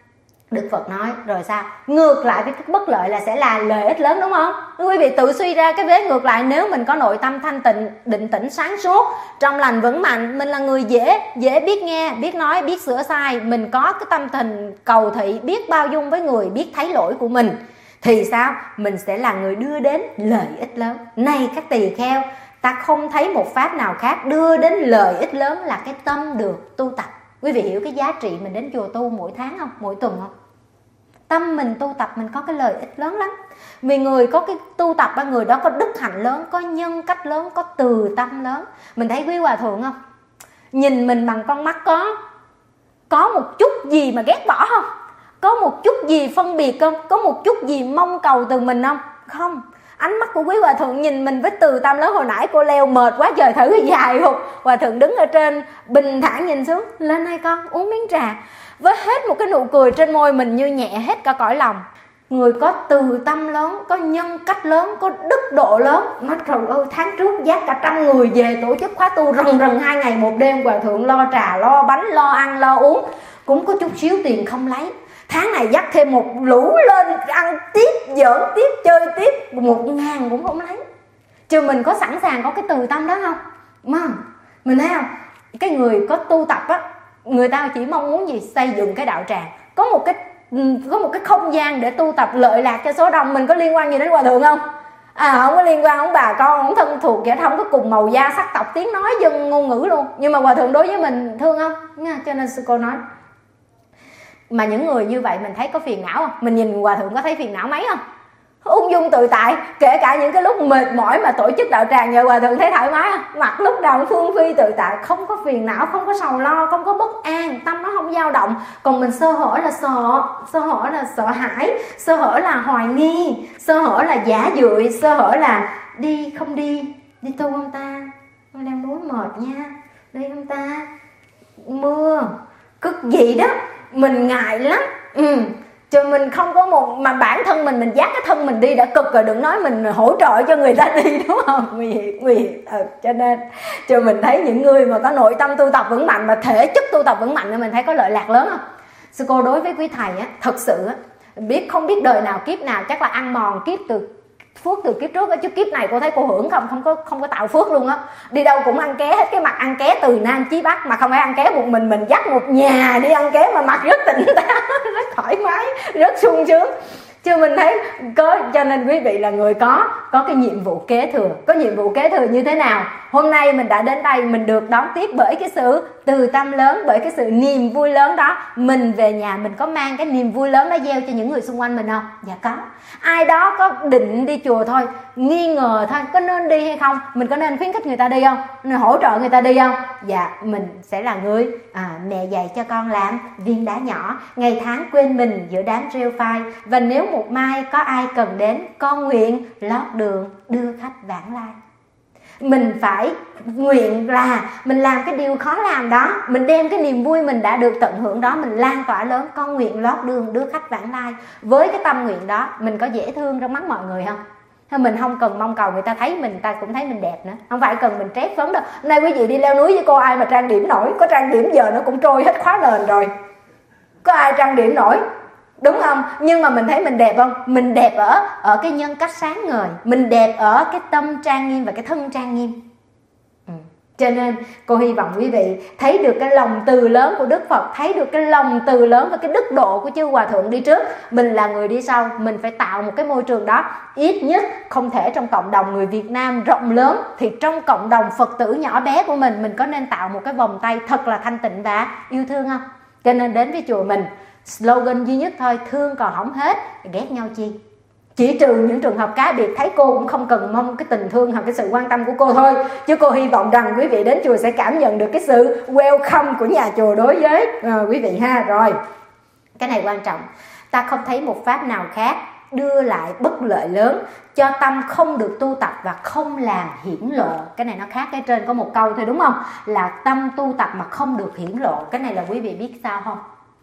S1: Đức Phật nói rồi sao? Ngược lại với cái bất lợi là sẽ là lợi ích lớn, đúng không? Quý vị tự suy ra cái vế ngược lại. Nếu mình có nội tâm thanh tịnh, định tĩnh, sáng suốt, trong lành, vững mạnh, mình là người dễ dễ biết nghe, biết nói, biết sửa sai, mình có cái tâm tình cầu thị, biết bao dung với người, biết thấy lỗi của mình, thì sao? Mình sẽ là người đưa đến lợi ích lớn. Này các tỳ kheo, ta không thấy một pháp nào khác đưa đến lợi ích lớn là cái tâm được tu tập. Quý vị hiểu cái giá trị mình đến chùa tu mỗi tháng không? Mỗi tuần không? Tâm mình tu tập mình có cái lợi ích lớn lắm. Vì người có cái tu tập, người đó có đức hạnh lớn, có nhân cách lớn, có từ tâm lớn. Mình thấy quý hòa thượng không? Nhìn mình bằng con mắt có Có một chút gì mà ghét bỏ không? Có một chút gì phân biệt không? Có một chút gì mong cầu từ mình không? Không. Ánh mắt của quý hòa thượng nhìn mình với từ tâm lớn. Hồi nãy cô leo mệt quá trời thử cái dài không? Hòa thượng đứng ở trên bình thản nhìn xuống. Lên đây con uống miếng trà. Với hết một cái nụ cười trên môi mình như nhẹ hết cả cõi lòng. Người có từ tâm lớn, có nhân cách lớn, có đức độ lớn. Nói trời ơi, tháng trước dắt cả trăm người về tổ chức khóa tu rần rần hai ngày một đêm. Hòa thượng lo trà, lo bánh, lo ăn, lo uống, cũng có chút xíu tiền không lấy. Tháng này dắt thêm một lũ lên ăn tiếp, giỡn tiếp, chơi tiếp, một ngàn cũng không lấy. Chứ mình có sẵn sàng có cái từ tâm đó không? Mà mình thấy không? Cái người có tu tập á, người ta chỉ mong muốn gì? Xây dựng cái đạo tràng, có một cái có một cái không gian để tu tập lợi lạc cho số đông. Mình có liên quan gì đến hòa thượng không? À không có liên quan, không bà con, không thân thuộc, vậy không có cùng màu da, sắc tộc, tiếng nói, dân ngôn ngữ luôn. Nhưng mà hòa thượng đối với mình thương không? Cho nên sư cô nói, mà những người như vậy mình thấy có phiền não không? Mình nhìn hòa thượng có thấy phiền não mấy không? Ung dung tự tại, kể cả những cái lúc mệt mỏi mà tổ chức đạo tràng nhờ hòa thượng thấy thoải mái không? Mặt lúc nào cũng phương phi tự tại, không có phiền não, không có sầu lo, không có bất an, tâm nó không dao động. Còn mình sơ hở là sợ, sơ hở là sợ hãi, sơ hở là hoài nghi, sơ hở là giả dưỡi, sơ hở là đi không đi, đi tu không ta, tôi đang núi mệt nha, đi không ta, mưa, cực gì đó, mình ngại lắm. Ừ. Cho mình không có một, mà bản thân mình mình dắt cái thân mình đi đã cực rồi, đừng nói mình hỗ trợ cho người ta đi, đúng không? Nguy hiểm, nguy hiểm. Ừ, cho nên cho mình thấy những người mà có nội tâm tu tập vững mạnh, mà thể chất tu tập vững mạnh thì mình thấy có lợi lạc lớn không? Sư cô đối với quý thầy á, thật sự á, biết không biết đời nào kiếp nào, chắc là ăn mòn kiếp từ phước từ kiếp trước á, chứ kiếp này cô thấy cô hưởng không không có không có tạo phước luôn á. Đi đâu cũng ăn ké hết, cái mặt ăn ké từ Nam chí Bắc, mà không phải ăn ké một mình, mình dắt một nhà đi ăn ké mà mặt rất tỉnh táo, rất thoải mái, rất sung sướng. Chứ mình thấy có, cho nên quý vị là người có có cái nhiệm vụ kế thừa. Có nhiệm vụ kế thừa như thế nào? Hôm nay mình đã đến đây, mình được đón tiếp bởi cái sự từ tâm lớn, bởi cái sự niềm vui lớn đó. Mình về nhà mình có mang cái niềm vui lớn đó gieo cho những người xung quanh mình không? Dạ có. Ai đó có định đi chùa thôi, nghi ngờ thôi, có nên đi hay không? Mình có nên khuyến khích người ta đi không? Nên hỗ trợ người ta đi không? Dạ, mình sẽ là người à, mẹ dạy cho con làm viên đá nhỏ, ngày tháng quên mình giữa đám rêu phai. Và nếu một mai có ai cần đến, con nguyện lót đường đưa khách vãng lai. Mình phải nguyện là mình làm cái điều khó làm đó, mình đem cái niềm vui mình đã được tận hưởng đó, mình lan tỏa lớn. Con nguyện lót đường đưa khách vãng lai. Với cái tâm nguyện đó, mình có dễ thương trong mắt mọi người không? Thôi mình không cần mong cầu người ta thấy mình, ta cũng thấy mình đẹp nữa. Không phải cần mình trét phấn đâu. Hôm nay quý vị đi leo núi với cô, ai mà trang điểm nổi? Có trang điểm giờ nó cũng trôi hết khóa nền rồi. Có ai trang điểm nổi? Đúng không? Nhưng mà mình thấy mình đẹp không? Mình đẹp ở ở cái nhân cách sáng ngời, mình đẹp ở cái tâm trang nghiêm và cái thân trang nghiêm. Ừ. Cho nên cô hy vọng quý vị thấy được cái lòng từ lớn của Đức Phật, thấy được cái lòng từ lớn và cái đức độ của chư Hòa Thượng đi trước. Mình là người đi sau, mình phải tạo một cái môi trường đó. Ít nhất không thể trong cộng đồng người Việt Nam rộng lớn, thì trong cộng đồng Phật tử nhỏ bé của mình, mình có nên tạo một cái vòng tay thật là thanh tịnh và yêu thương không? Cho nên đến với chùa mình, slogan duy nhất thôi, thương còn không hết, ghét nhau chi. Chỉ trừ những trường hợp cá biệt, thấy cô cũng không cần mong cái tình thương hoặc cái sự quan tâm của cô thôi. Chứ cô hy vọng rằng quý vị đến chùa sẽ cảm nhận được cái sự welcome của nhà chùa đối với à, quý vị ha. Rồi, cái này quan trọng. Ta không thấy một pháp nào khác đưa lại bất lợi lớn cho tâm không được tu tập và không làm hiển lộ. Cái này nó khác cái trên có một câu thôi, đúng không? Là tâm tu tập mà không được hiển lộ. Cái này là quý vị biết sao không?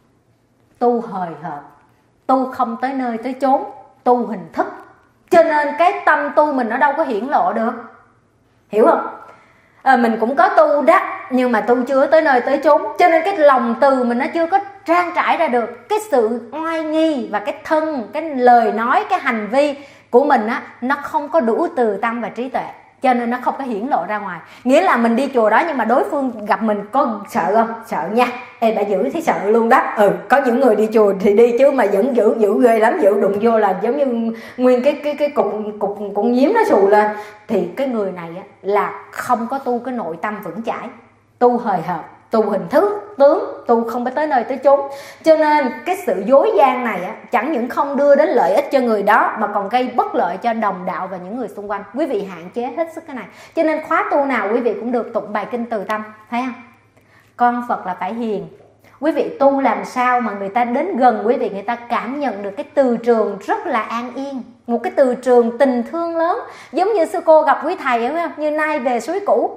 S1: Tu hời hợt, tu không tới nơi tới chốn, tu hình thức. Cho nên cái tâm tu mình nó đâu có hiển lộ được. Hiểu không? À, mình cũng có tu đó, nhưng mà tu chưa tới nơi tới chốn. Cho nên cái lòng từ mình nó chưa có trang trải ra được cái sự oai nghi và cái thân, cái lời nói, cái hành vi của mình á, nó không có đủ từ tâm và trí tuệ, cho nên nó không có hiển lộ ra ngoài. Nghĩa là mình đi chùa đó nhưng mà đối phương gặp mình có sợ không? Sợ nha. Ê, bà giữ thì sợ luôn đó. Ừ, có những người đi chùa thì đi chứ mà vẫn giữ giữ ghê lắm, giữ đụng vô là giống như nguyên cái cái cái cục cục cục nhiễm nó xù lên. Thì cái người này á là không có tu cái nội tâm vững chãi, tu hời hợt, tu hình thức tướng, tu không có tới nơi tới chốn. Cho nên cái sự dối gian này á, chẳng những không đưa đến lợi ích cho người đó mà còn gây bất lợi cho đồng đạo và những người xung quanh. Quý vị hạn chế hết sức cái này. Cho nên khóa tu nào quý vị cũng được tụng bài kinh từ tâm, thấy không? Con Phật là phải hiền. Quý vị tu làm sao mà người ta đến gần quý vị, người ta cảm nhận được cái từ trường rất là an yên, một cái từ trường tình thương lớn. Giống như sư cô gặp quý thầy, phải không? Như nay về suối cũ,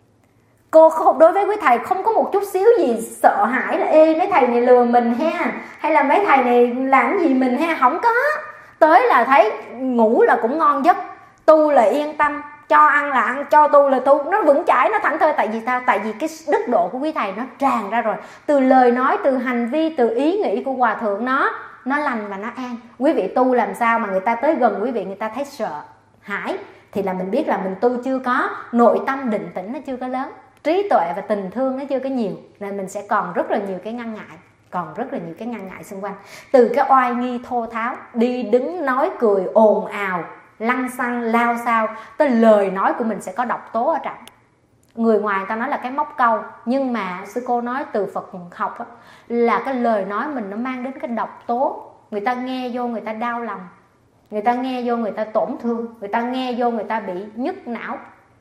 S1: cô không, đối với quý thầy không có một chút xíu gì sợ hãi là ê mấy thầy này lừa mình ha, hay là mấy thầy này làm gì mình ha, không có. Tới là thấy ngủ là cũng ngon giấc, tu là yên tâm, cho ăn là ăn, cho tu là tu, nó vững chãi, nó thảnh thơi. Tại vì sao? Tại vì cái đức độ của quý thầy nó tràn ra rồi, từ lời nói, từ hành vi, từ ý nghĩ của hòa thượng, nó nó lành và nó an. Quý vị tu làm sao mà người ta tới gần quý vị người ta thấy sợ hãi, thì là mình biết là mình tu chưa có nội tâm định tĩnh, nó chưa có lớn, trí tuệ và tình thương nó chưa có nhiều, nên mình sẽ còn rất là nhiều cái ngăn ngại, còn rất là nhiều cái ngăn ngại xung quanh. Từ cái oai nghi thô tháo, đi đứng nói cười ồn ào, lăng xăng lao sao, tới lời nói của mình sẽ có độc tố ở trong. Người ngoài người ta nói là cái móc câu, nhưng mà sư cô nói từ Phật học á, là cái lời nói mình nó mang đến cái độc tố. Người ta nghe vô người ta đau lòng, người ta nghe vô người ta tổn thương, người ta nghe vô người ta bị nhức não,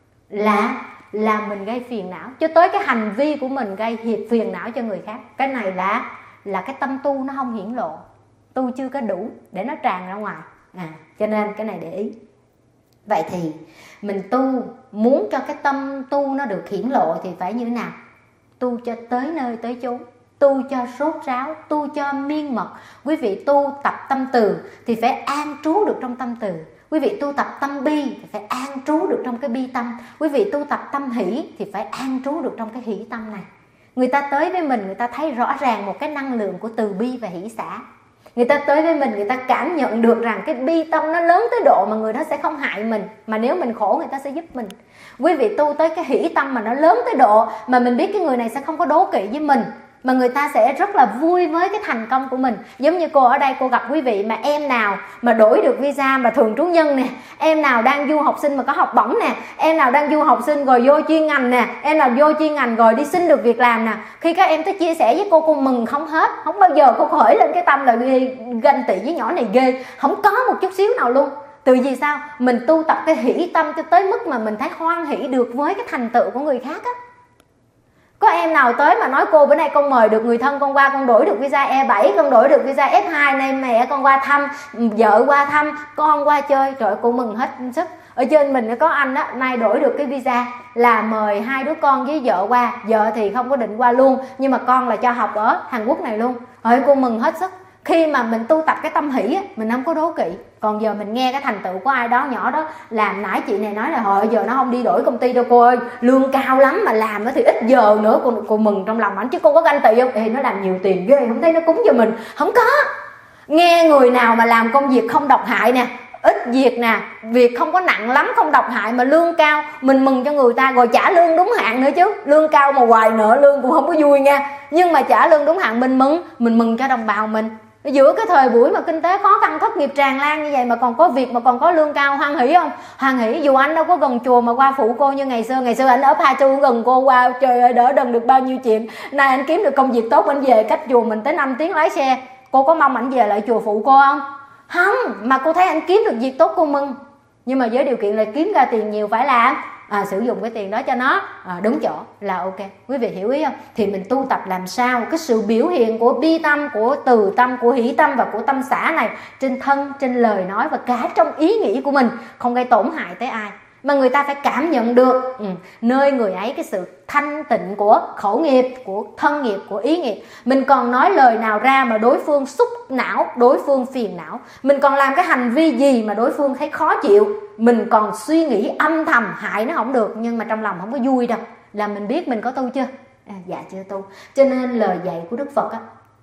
S1: là là mình gây phiền não, cho tới cái hành vi của mình gây hiệp phiền não cho người khác. Cái này là là cái tâm tu nó không hiển lộ, tu chưa có đủ để nó tràn ra ngoài. À, cho nên cái này để ý. Vậy thì mình tu muốn cho cái tâm tu nó được hiển lộ thì phải như thế nào? Tu cho tới nơi tới chốn, tu cho sốt ráo, tu cho miên mật. Quý vị tu tập tâm từ thì phải an trú được trong tâm từ. Quý vị tu tập tâm bi thì phải an trú được trong cái bi tâm. Quý vị tu tập tâm hỷ thì phải an trú được trong cái hỷ tâm này. Người ta tới với mình, người ta thấy rõ ràng một cái năng lượng của từ bi và hỷ xả. Người ta tới với mình, người ta cảm nhận được rằng cái bi tâm nó lớn tới độ mà người đó sẽ không hại mình, mà nếu mình khổ người ta sẽ giúp mình. Quý vị tu tới cái hỷ tâm mà nó lớn tới độ mà mình biết cái người này sẽ không có đố kỵ với mình, mà người ta sẽ rất là vui với cái thành công của mình. Giống như cô ở đây, cô gặp quý vị mà em nào mà đổi được visa mà thường trú nhân nè, em nào đang du học sinh mà có học bổng nè, em nào đang du học sinh rồi vô chuyên ngành nè, em nào vô chuyên ngành rồi đi xin được việc làm nè, khi các em tới chia sẻ với cô, cô mừng không hết. Không bao giờ cô khởi lên cái tâm là ghê, ganh tị với nhỏ này ghê, không có một chút xíu nào luôn. Từ vì sao? Mình tu tập cái hỷ tâm cho tới mức mà mình thấy hoan hỷ được với cái thành tựu của người khác á. Có em nào tới mà nói cô bữa nay con mời được người thân con qua, con đổi được visa E bảy, con đổi được visa F hai, nay mẹ con qua thăm, vợ qua thăm, con qua chơi, trời ơi, cô mừng hết sức. Ở trên mình có anh á, nay đổi được cái visa là mời hai đứa con với vợ qua, vợ thì không có định qua luôn, nhưng mà con là cho học ở Hàn Quốc này luôn. Rồi cô mừng hết sức. Khi mà mình tu tập cái tâm hỷ á, mình không có đố kỵ. Còn giờ mình nghe cái thành tựu của ai đó nhỏ đó làm, nãy chị này nói là hồi giờ nó không đi đổi công ty đâu cô ơi, lương cao lắm mà làm thì ít giờ nữa, cô, cô mừng trong lòng ảnh. Chứ cô có ganh tị không? Ê, nó làm nhiều tiền ghê, không thấy nó cúng cho mình. Không có. Nghe người nào mà làm công việc không độc hại nè, ít việc nè, việc không có nặng lắm, không độc hại mà lương cao, mình mừng cho người ta, rồi trả lương đúng hạn nữa chứ. Lương cao mà hoài nợ lương cũng không có vui nha, nhưng mà trả lương đúng hạn mình mừng, mình mừng cho đồng bào mình. Giữa cái thời buổi mà kinh tế khó khăn, thất nghiệp tràn lan như vậy mà còn có việc, mà còn có lương cao, hoan hỷ không? Hoan hỷ. Dù anh đâu có gần chùa mà qua phụ cô như ngày xưa. Ngày xưa anh ở Pa Chu gần cô qua, trời ơi đỡ đần được bao nhiêu chuyện. Nay anh kiếm được công việc tốt, anh về cách chùa mình tới năm tiếng lái xe. Cô có mong anh về lại chùa phụ cô không? Không. Mà cô thấy anh kiếm được việc tốt cô mừng. Nhưng mà với điều kiện là kiếm ra tiền nhiều phải làm, à, sử dụng cái tiền đó cho nó à, đúng chỗ là ok. Quý vị hiểu ý không? Thì mình tu tập làm sao cái sự biểu hiện của bi tâm, của từ tâm, của hỷ tâm và của tâm xả này trên thân, trên lời nói và cả trong ý nghĩ của mình không gây tổn hại tới ai, mà người ta phải cảm nhận được ừ, nơi người ấy cái sự thanh tịnh của khẩu nghiệp, của thân nghiệp, của ý nghiệp. Mình còn nói lời nào ra mà đối phương xúc não, đối phương phiền não, mình còn làm cái hành vi gì mà đối phương thấy khó chịu, mình còn suy nghĩ âm thầm hại nó không được, nhưng mà trong lòng không có vui đâu, là mình biết mình có tu chưa? À, dạ chưa tu. Cho nên lời dạy của Đức Phật á,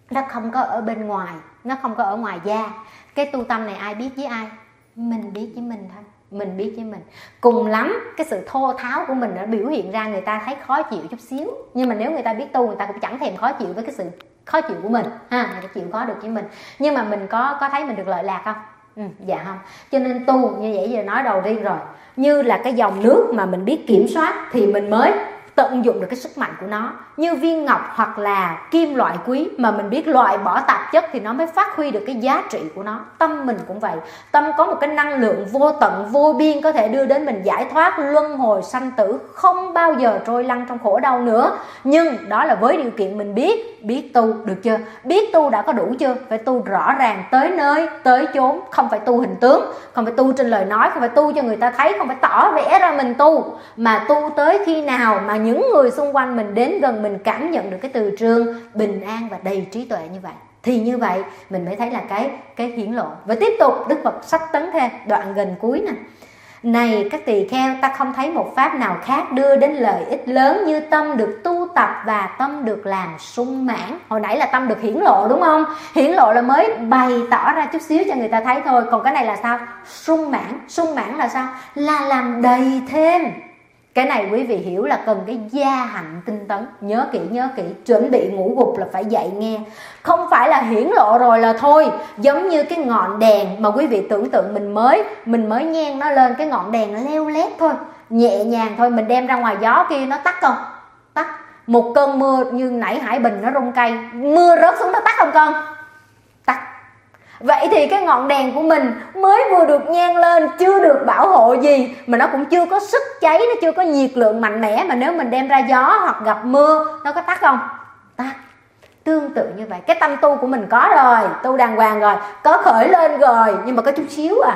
S1: nó không có ở bên ngoài, nó không có ở ngoài da. Cái tu tâm này ai biết với ai? Mình biết với mình thôi, mình biết với mình. Cùng lắm cái sự thô tháo của mình nó biểu hiện ra người ta thấy khó chịu chút xíu, nhưng mà nếu người ta biết tu, người ta cũng chẳng thèm khó chịu với cái sự khó chịu của mình ha, người ta chịu khó được với mình. Nhưng mà mình có có thấy mình được lợi lạc không? Ừ, dạ không. Cho nên tu như vậy giờ nói đầu tiên rồi, như là cái dòng nước mà mình biết kiểm soát thì mình mới tận dụng được cái sức mạnh của nó. Như viên ngọc hoặc là kim loại quý mà mình biết loại bỏ tạp chất thì nó mới phát huy được cái giá trị của nó. Tâm mình cũng vậy, tâm có một cái năng lượng vô tận vô biên, có thể đưa đến mình giải thoát luân hồi sanh tử, không bao giờ trôi lăn trong khổ đau nữa. Nhưng đó là với điều kiện mình biết biết tu, được chưa? Biết tu đã có đủ chưa? Phải tu rõ ràng, tới nơi tới chốn, không phải tu hình tướng, không phải tu trên lời nói, không phải tu cho người ta thấy, không phải tỏ vẻ ra mình tu, mà tu tới khi nào mà những người xung quanh mình đến gần mình cảm nhận được cái từ trường bình an và đầy trí tuệ như vậy, thì như vậy mình mới thấy là cái cái hiển lộ. Và tiếp tục Đức Phật sách tấn thêm đoạn gần cuối nè: này các tỳ kheo, ta không thấy một pháp nào khác đưa đến lợi ích lớn như tâm được tu tập và tâm được làm sung mãn. Hồi nãy là tâm được hiển lộ đúng không? Hiển lộ là mới bày tỏ ra chút xíu cho người ta thấy thôi. Còn cái này là sao? Sung mãn. Sung mãn là sao? Là làm đầy thêm. Cái này quý vị hiểu là cần cái gia hạnh tinh tấn. Nhớ kỹ, nhớ kỹ, chuẩn bị ngủ gục là phải dậy nghe. Không phải là hiển lộ rồi là thôi. Giống như cái ngọn đèn mà quý vị tưởng tượng mình mới Mình mới nhen nó lên, cái ngọn đèn nó leo lét thôi, nhẹ nhàng thôi, mình đem ra ngoài gió kia nó tắt không? Tắt. Một cơn mưa như nãy Hải Bình nó rung cây, mưa rớt xuống nó tắt không con? Tắt. Vậy thì cái ngọn đèn của mình mới vừa được nhen lên, chưa được bảo hộ gì, mà nó cũng chưa có sức cháy, nó chưa có nhiệt lượng mạnh mẽ, mà nếu mình đem ra gió hoặc gặp mưa, nó có tắt không? Tắt. Tương tự như vậy, cái tâm tu của mình có rồi, tu đàng hoàng rồi, có khởi lên rồi, nhưng mà có chút xíu à.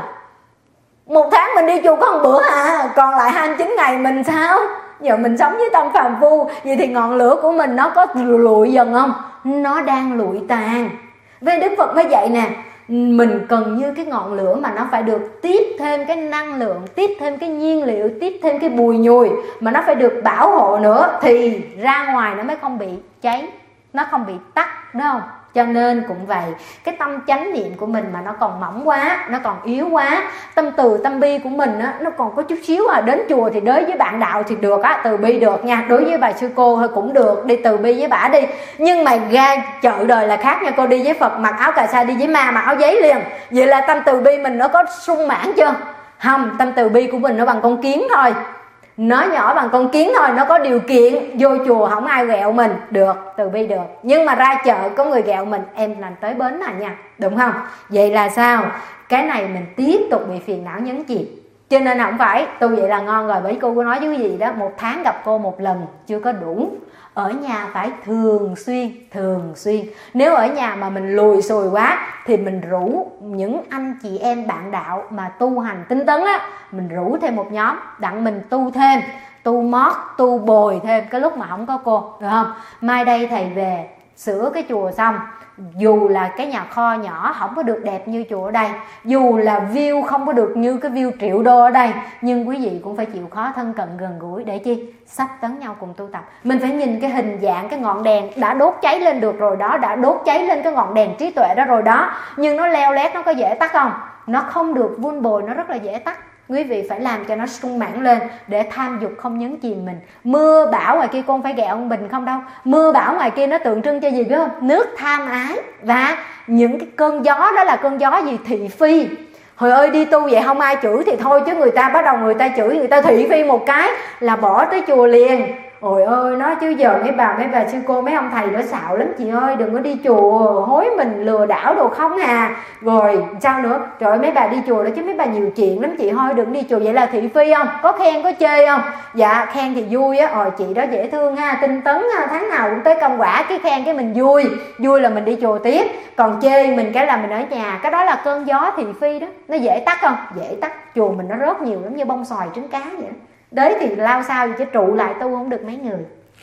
S1: Một tháng mình đi chùa có một bữa à, còn lại hai mươi chín ngày mình sao? Giờ mình sống với tâm phàm phu, vậy thì ngọn lửa của mình nó có lụi dần không? Nó đang lụi tàn. Với Đức Phật mới vậy nè, mình cần như cái ngọn lửa mà nó phải được tiếp thêm cái năng lượng, tiếp thêm cái nhiên liệu, tiếp thêm cái bùi nhùi, mà nó phải được bảo hộ nữa thì ra ngoài nó mới không bị cháy, nó không bị tắt, đúng không? Cho nên cũng vậy, cái tâm chánh niệm của mình mà nó còn mỏng quá, nó còn yếu quá, tâm từ tâm bi của mình á, nó còn có chút xíu à. Đến chùa thì đối với bạn đạo thì được á, từ bi được nha, đối với bà sư cô thôi cũng được, đi từ bi với bả đi. Nhưng mà ra chợ đời là khác nha, cô đi với Phật mặc áo cà sa, đi với ma mặc áo giấy liền. Vậy là tâm từ bi mình nó có sung mãn chưa? Không, tâm từ bi của mình nó bằng con kiến thôi, nó nhỏ bằng con kiến thôi, nó có điều kiện. Vô chùa không ai ghẹo mình, được, từ bi được. Nhưng mà ra chợ có người ghẹo mình, em làm tới bến này nha, đúng không? Vậy là sao? Cái này mình tiếp tục bị phiền não nhấn chìm. Cho nên không phải tu vậy là ngon rồi. Bởi cô có nói với gì đó, một tháng gặp cô một lần chưa có đủ, ở nhà phải thường xuyên, thường xuyên. Nếu ở nhà mà mình lùi xùi quá thì mình rủ những anh chị em bạn đạo mà tu hành tinh tấn á, mình rủ thêm một nhóm đặng mình tu thêm, tu mót, tu bồi thêm cái lúc mà không có cô, được không? Mai đây thầy về sửa cái chùa xong, dù là cái nhà kho nhỏ không có được đẹp như chùa ở đây, dù là view không có được như cái view triệu đô ở đây, nhưng quý vị cũng phải chịu khó thân cận gần gũi để chi? Sách tấn nhau cùng tu tập. Mình phải nhìn cái hình dạng, cái ngọn đèn đã đốt cháy lên được rồi đó, đã đốt cháy lên cái ngọn đèn trí tuệ đó rồi đó, nhưng nó leo lét, nó có dễ tắt không? Nó không được vun bồi, nó rất là dễ tắt. Quý vị phải làm cho nó sung mãn lên để tham dục không nhấn chìm mình. Mưa bão ngoài kia con phải ghẹo ông Bình không đâu. Mưa bão ngoài kia nó tượng trưng cho gì biết không? Nước tham ái. Và những cái cơn gió đó là cơn gió gì? Thị phi. Hồi ơi đi tu vậy không ai chửi thì thôi, chứ người ta bắt đầu người ta chửi, người ta thị phi một cái là bỏ tới chùa liền. Ôi ơi, nói chứ giờ mấy bà, mấy bà sư cô, mấy ông thầy đó xạo lắm chị ơi, đừng có đi chùa hối mình lừa đảo đồ không à. Rồi sao nữa? Trời ơi, mấy bà đi chùa đó chứ mấy bà nhiều chuyện lắm chị ơi, đừng đi chùa. Vậy là thị phi không? Có khen có chê không? Dạ khen thì vui á, ôi chị đó dễ thương ha, tinh tấn ha, tháng nào cũng tới công quả, cái khen cái mình vui, vui là mình đi chùa tiếp. Còn chê mình cái là mình ở nhà, cái đó là cơn gió thị phi đó. Nó dễ tắt không? Dễ tắt. Chùa mình nó rớt nhiều lắm, như bông xoài trứng cá vậy đó. Đấy thì lao sao gì chứ trụ lại tu không được mấy người.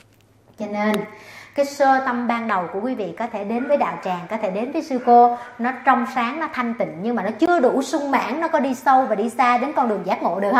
S1: Cho nên cái sơ tâm ban đầu của quý vị có thể đến với đạo tràng, có thể đến với sư cô, nó trong sáng, nó thanh tịnh, nhưng mà nó chưa đủ sung mãn, nó có đi sâu và đi xa đến con đường giác ngộ được không?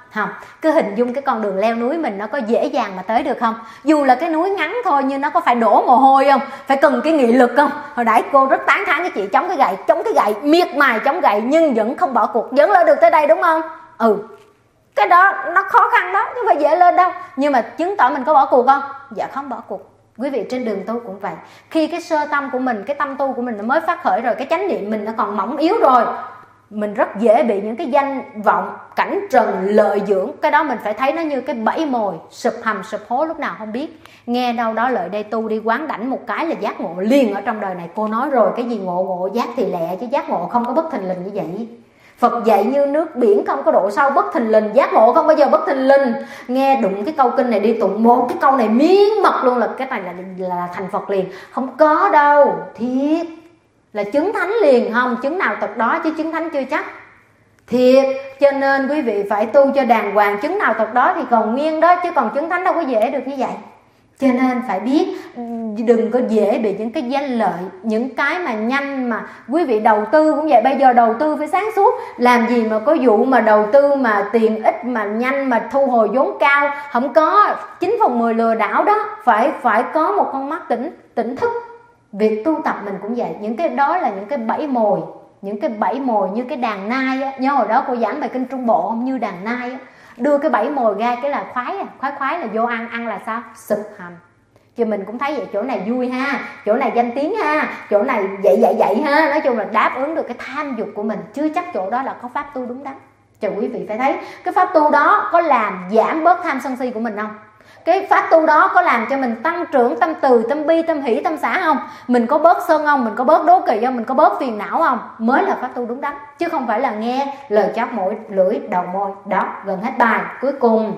S1: Không, cứ hình dung cái con đường leo núi mình nó có dễ dàng mà tới được không? Dù là cái núi ngắn thôi nhưng nó có phải đổ mồ hôi không? Phải cần cái nghị lực không? Hồi nãy cô rất tán thán cái chị chống cái gậy, chống cái gậy, miệt mài chống gậy nhưng vẫn không bỏ cuộc, vẫn lên được tới đây đúng không? Ừ, cái đó nó khó khăn đó, chứ không phải dễ lên đâu. Nhưng mà chứng tỏ mình có bỏ cuộc không? Dạ không bỏ cuộc. Quý vị, trên đường tu cũng vậy. Khi cái sơ tâm của mình, cái tâm tu của mình nó mới phát khởi rồi, cái chánh niệm mình nó còn mỏng yếu rồi, mình rất dễ bị những cái danh vọng, cảnh trần, lợi dưỡng. Cái đó mình phải thấy nó như cái bẫy mồi, sụp hầm sụp hố lúc nào không biết. Nghe đâu đó lợi đây tu đi quán đảnh một cái là giác ngộ liền ở trong đời này. Cô nói rồi, cái gì ngộ ngộ giác thì lẹ, chứ giác ngộ không có bất thình lình như vậy. Phật dạy như nước biển không có độ sâu bất thình lình, giác ngộ không bao giờ bất thình lình. Nghe đụng cái câu kinh này đi tụng một cái câu này miếng mật luôn là cái này là, là thành Phật liền. Không có đâu, thiệt là chứng thánh liền. Không, chứng nào tật đó chứ chứng thánh chưa chắc. Thiệt, cho nên quý vị phải tu cho đàng hoàng. Chứng nào tật đó thì còn nguyên đó, chứ còn chứng thánh đâu có dễ được như vậy. Cho nên phải biết đừng có dễ bị những cái danh lợi, những cái mà nhanh. Mà quý vị đầu tư cũng vậy, bây giờ đầu tư phải sáng suốt. Làm gì mà có vụ mà đầu tư mà tiền ít mà nhanh mà thu hồi vốn cao, không có. Chín phần mười lừa đảo đó. Phải phải có một con mắt tỉnh tỉnh thức. Việc tu tập mình cũng vậy. Những cái đó là những cái bẫy mồi, những cái bẫy mồi như cái đàn nai á. Nhớ hồi đó cô giảng bài kinh Trung Bộ không? Như đàn nai á, đưa cái bẫy mồi ra cái là khoái à. Khoái khoái là vô ăn, ăn là sao? Sụp hầm. Chứ mình cũng thấy vậy, chỗ này vui ha, chỗ này danh tiếng ha, chỗ này vậy vậy vậy ha. Nói chung là đáp ứng được cái tham dục của mình, chưa chắc chỗ đó là có pháp tu đúng đắn. Cho quý vị phải thấy cái pháp tu đó có làm giảm bớt tham sân si của mình không? Cái pháp tu đó có làm cho mình tăng trưởng tâm từ, tâm bi, tâm hỷ, tâm xả không? Mình có bớt sân không? Mình có bớt đố kỵ không? Mình có bớt phiền não không? Mới là pháp tu đúng đắn. Chứ không phải là nghe lời chóp mũi, lưỡi, đầu môi. Đó, gần hết bài. Cuối cùng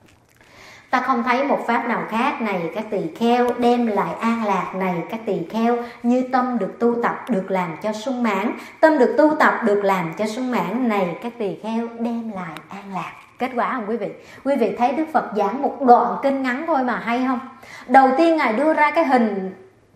S1: ta không thấy một pháp nào khác này các tỳ kheo đem lại an lạc này các tỳ kheo, như tâm được tu tập được làm cho sung mãn. Tâm được tu tập được làm cho sung mãn này các tỳ kheo đem lại an lạc. Kết quả không quý vị? Quý vị thấy Đức Phật giảng một đoạn kinh ngắn thôi mà hay không? Đầu tiên Ngài đưa ra cái hình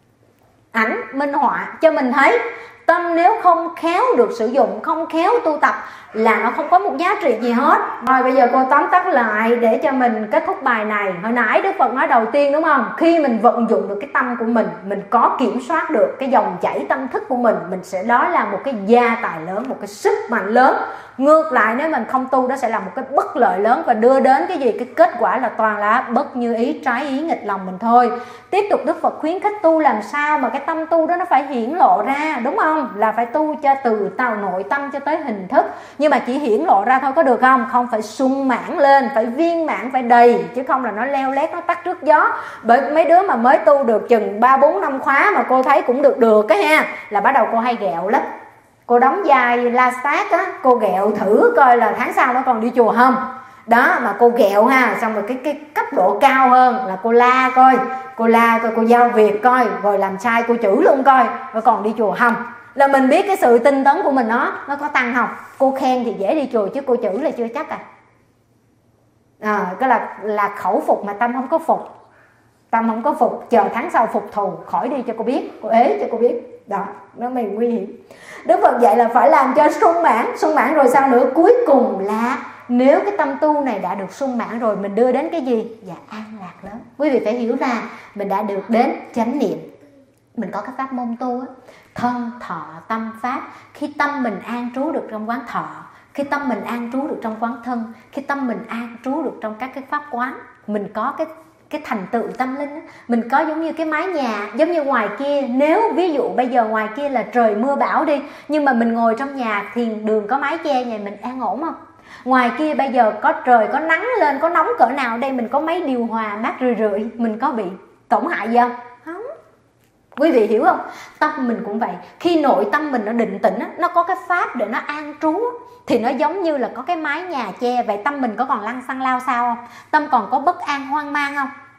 S1: ảnh minh họa cho mình thấy tâm nếu không khéo được sử dụng, không khéo tu tập là nó không có một giá trị gì hết. Rồi bây giờ cô tóm tắt lại để cho mình kết thúc bài này. Hồi nãy Đức Phật nói đầu tiên đúng không? Khi mình vận dụng được cái tâm của mình, mình có kiểm soát được cái dòng chảy tâm thức của mình, mình sẽ đó là một cái gia tài lớn, một cái sức mạnh lớn. Ngược lại nếu mình không tu, đó sẽ là một cái bất lợi lớn và đưa đến cái gì? Cái kết quả là toàn là bất như ý, trái ý, nghịch lòng mình thôi. Tiếp tục Đức Phật khuyến khích tu làm sao mà cái tâm tu đó nó phải hiển lộ ra, đúng không? Là phải tu cho từ tạo nội tâm cho tới hình thức. Nhưng mà chỉ hiển lộ ra thôi có được không? Không, phải sung mãn lên, phải viên mãn, phải đầy, chứ không là nó leo lét, nó tắt trước gió. Bởi mấy đứa mà mới tu được chừng ba bốn năm khóa mà cô thấy cũng được được cái ha, là bắt đầu cô hay ghẹo lắm. Cô đóng vai La Sát á, cô ghẹo thử coi là tháng sau nó còn đi chùa không. Đó, mà cô ghẹo ha, xong rồi cái cái cấp độ cao hơn là cô la coi, cô la coi, cô giao việc coi, rồi làm sai cô chửi luôn coi, rồi còn đi chùa không. Là mình biết cái sự tinh tấn của mình nó nó có tăng không. Cô khen thì dễ đi chùa chứ cô chửi là chưa chắc à. À, cái là là khẩu phục mà tâm không có phục. Tâm không có phục, chờ tháng sau phục thù, khỏi đi cho cô biết, cô ế cho cô biết. Đó, nó mới nguy hiểm. Đức Phật dạy là phải làm cho sung mãn. Sung mãn rồi sao nữa? Cuối cùng là nếu cái tâm tu này đã được sung mãn rồi, mình đưa đến cái gì? Dạ an lạc lớn. Quý vị phải hiểu ra mình đã được đến chánh niệm. Mình có cái pháp môn tu á, thân thọ tâm pháp. Khi tâm mình an trú được trong quán thọ, khi tâm mình an trú được trong quán thân, khi tâm mình an trú được trong các cái pháp quán, mình có cái cái thành tựu tâm linh. Mình có giống như cái mái nhà, giống như ngoài kia, nếu ví dụ bây giờ ngoài kia là trời mưa bão đi, nhưng mà mình ngồi trong nhà thiền đường có mái che nhà mình an ổn không? Ngoài kia bây giờ có trời có nắng lên, có nóng cỡ nào, đây mình có máy điều hòa mát rượi rượi, mình có bị tổn hại gì không? Không. Quý vị hiểu không? Tâm mình cũng vậy. Khi nội tâm mình nó định tĩnh, nó có cái pháp để nó an trú, thì nó giống như là có cái mái nhà che. Vậy tâm mình có còn lăng xăng lao sao không? Tâm còn có bất an hoang mang không?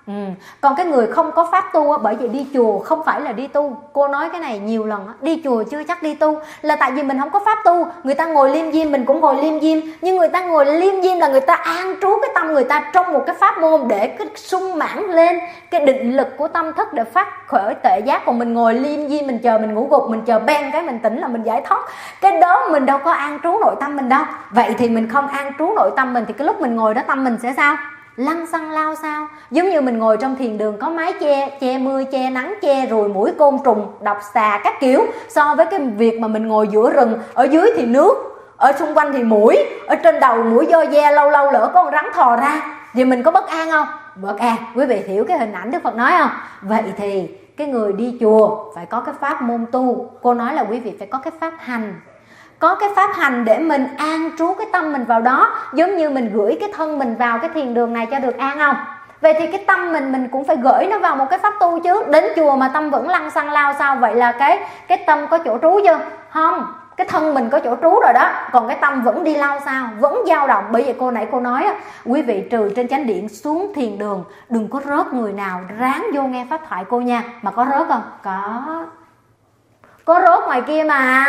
S1: Ừ. Còn cái người không có pháp tu á, bởi vì đi chùa không phải là đi tu. Cô nói cái này nhiều lần á, đi chùa chưa chắc đi tu, là tại vì mình không có pháp tu. Người ta ngồi liêm diêm mình cũng ngồi liêm diêm, nhưng người ta ngồi liêm diêm là người ta an trú cái tâm người ta trong một cái pháp môn để cái sung mãn lên cái định lực của tâm thức để phát khởi tuệ giác. Còn mình ngồi liêm diêm mình chờ mình ngủ gục, mình chờ beng cái mình tỉnh là mình giải thoát, cái đó mình đâu có an trú nội tâm mình đâu. Vậy thì mình không an trú nội tâm mình thì cái lúc mình ngồi đó tâm mình sẽ sao? Lăng xăng lao sao. Giống như mình ngồi trong thiền đường có mái che, che mưa, che nắng, che ruồi muỗi côn trùng, độc xà các kiểu, so với cái việc mà mình ngồi giữa rừng, ở dưới thì nước, ở xung quanh thì muỗi, ở trên đầu muỗi do ve, lâu lâu lỡ có con rắn thò ra, thì mình có bất an không? Bất an. Quý vị hiểu cái hình ảnh Đức Phật nói không? Vậy thì cái người đi chùa phải có cái pháp môn tu. Cô nói là quý vị phải có cái pháp hành, có cái pháp hành để mình an trú cái tâm mình vào đó. Giống như mình gửi cái thân mình vào cái thiền đường này cho được an không? Vậy thì cái tâm mình mình cũng phải gửi nó vào một cái pháp tu chứ. Đến chùa mà tâm vẫn lăng xăng lao sao? Vậy là cái cái tâm có chỗ trú chưa? Không, cái thân mình có chỗ trú rồi đó, còn cái tâm vẫn đi lao sao? Vẫn dao động. Bởi vậy cô nãy cô nói á, quý vị trừ trên chánh điện xuống thiền đường đừng có rớt người nào ráng vô nghe pháp thoại cô nha. Mà có rớt không? Có. Có rớt ngoài kia mà.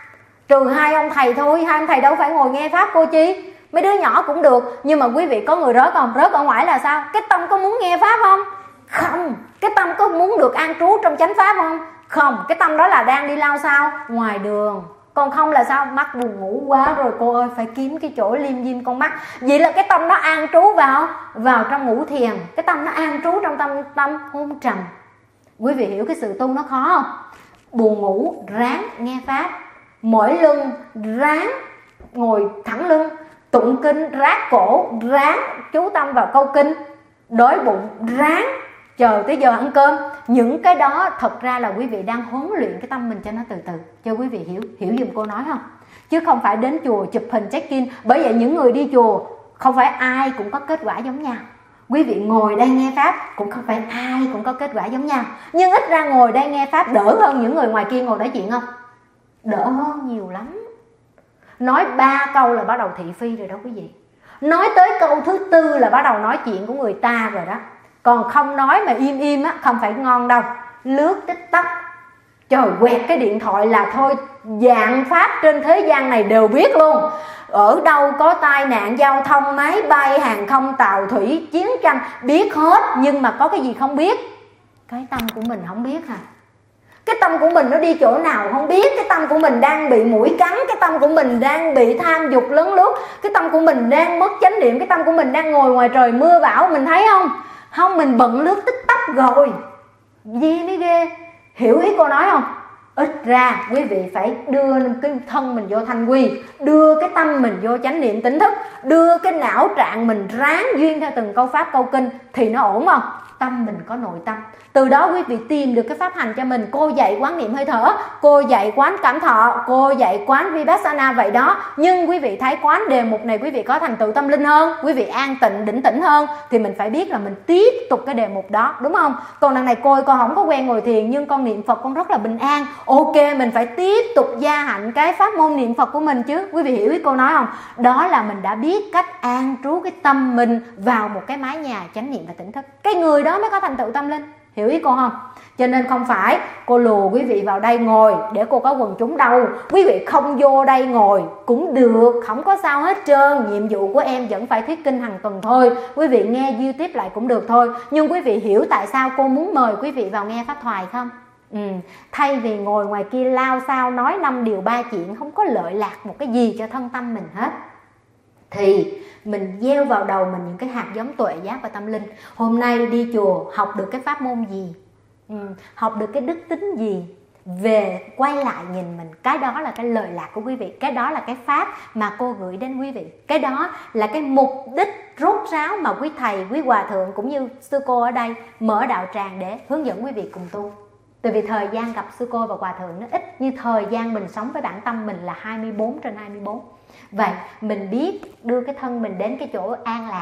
S1: Trừ hai ông thầy thôi, hai ông thầy đâu phải ngồi nghe pháp cô Chi. Mấy đứa nhỏ cũng được, nhưng mà quý vị có người rớt không? Rớt ở ngoài là sao? Cái tâm có muốn nghe pháp không? Không. Cái tâm có muốn được an trú trong chánh pháp không? Không. Cái tâm đó là đang đi lao sao? Ngoài đường. Còn không là sao? Mắt buồn ngủ quá rồi cô ơi, phải kiếm cái chỗ liêm diêm con mắt. Vậy là cái tâm nó an trú vào vào trong ngũ thiền. Cái tâm nó an trú trong tâm tâm hôn trầm. Quý vị hiểu cái sự tu nó khó không? Buồn ngủ ráng nghe pháp, mỏi lưng ráng ngồi thẳng lưng, tụng kinh rát cổ ráng chú tâm vào câu kinh, đói bụng ráng chờ tới giờ ăn cơm. Những cái đó thật ra là quý vị đang huấn luyện cái tâm mình cho nó từ từ. Cho quý vị hiểu hiểu giùm cô nói không? Chứ không phải đến chùa chụp hình check in. Bởi vậy những người đi chùa không phải ai cũng có kết quả giống nhau. Quý vị ngồi đây nghe pháp cũng không phải ai cũng có kết quả giống nhau. Nhưng ít ra ngồi đây nghe pháp đỡ hơn những người ngoài kia ngồi nói chuyện không? Đỡ hơn nhiều lắm. Nói ba câu là bắt đầu thị phi rồi đó quý vị. Nói tới câu thứ tư là bắt đầu nói chuyện của người ta rồi đó. Còn không nói mà im im á, không phải ngon đâu. Lướt TikTok, trời, quẹt cái điện thoại là thôi, vạn pháp trên thế gian này đều biết luôn. Ở đâu có tai nạn giao thông, máy bay, hàng không, tàu thủy, chiến tranh, biết hết. Nhưng mà có cái gì không biết? Cái tâm của mình không biết hả? Cái tâm của mình nó đi chỗ nào không biết. Cái tâm của mình đang bị muỗi cắn. Cái tâm của mình đang bị tham dục lấn lướt. Cái tâm của mình đang mất chánh niệm. Cái tâm của mình đang ngồi ngoài trời mưa bão. Mình thấy không? Không, mình bận lướt TikTok rồi. Gì mới ghê. Hiểu ý cô nói không? Ít ra quý vị phải đưa cái thân mình vô thanh quy, đưa cái tâm mình vô chánh niệm tỉnh thức, đưa cái não trạng mình ráng duyên theo từng câu pháp câu kinh thì nó ổn không? Tâm mình có nội tâm. Từ đó quý vị tìm được cái pháp hành cho mình. Cô dạy quán niệm hơi thở, cô dạy quán cảm thọ, cô dạy quán Vipassana vậy đó. Nhưng quý vị thấy quán đề mục này quý vị có thành tựu tâm linh hơn, quý vị an tịnh đỉnh tĩnh hơn, thì mình phải biết là mình tiếp tục cái đề mục đó, đúng không? Còn đằng này cô ơi, con không có quen ngồi thiền nhưng con niệm Phật con rất là bình an. Ok, mình phải tiếp tục gia hạnh cái pháp môn niệm Phật của mình chứ. Quý vị hiểu ý cô nói không? Đó là mình đã biết cách an trú cái tâm mình vào một cái mái nhà chánh niệm và tỉnh thức. Cái người đó mới có thành tựu tâm linh. Hiểu ý cô không? Cho nên không phải cô lùa quý vị vào đây ngồi để cô có quần chúng đâu. Quý vị không vô đây ngồi cũng được, không có sao hết trơn. Nhiệm vụ của em vẫn phải thuyết kinh hàng tuần thôi. Quý vị nghe YouTube lại cũng được thôi. Nhưng quý vị hiểu tại sao cô muốn mời quý vị vào nghe pháp thoại không? Ừ. Thay vì ngồi ngoài kia lao sao nói năm điều ba chuyện, không có lợi lạc một cái gì cho thân tâm mình hết, thì mình gieo vào đầu mình những cái hạt giống tuệ giác và tâm linh. Hôm nay đi chùa học được cái pháp môn gì, ừ, học được cái đức tính gì, về quay lại nhìn mình. Cái đó là cái lợi lạc của quý vị. Cái đó là cái pháp mà cô gửi đến quý vị. Cái đó là cái mục đích rốt ráo mà quý thầy, quý hòa thượng cũng như sư cô ở đây mở đạo tràng để hướng dẫn quý vị cùng tu. Tại vì thời gian gặp sư cô và hòa thượng nó ít, như thời gian mình sống với bản tâm mình là hai mươi bốn trên hai mươi bốn. Vậy mình biết đưa cái thân mình đến cái chỗ an lạc,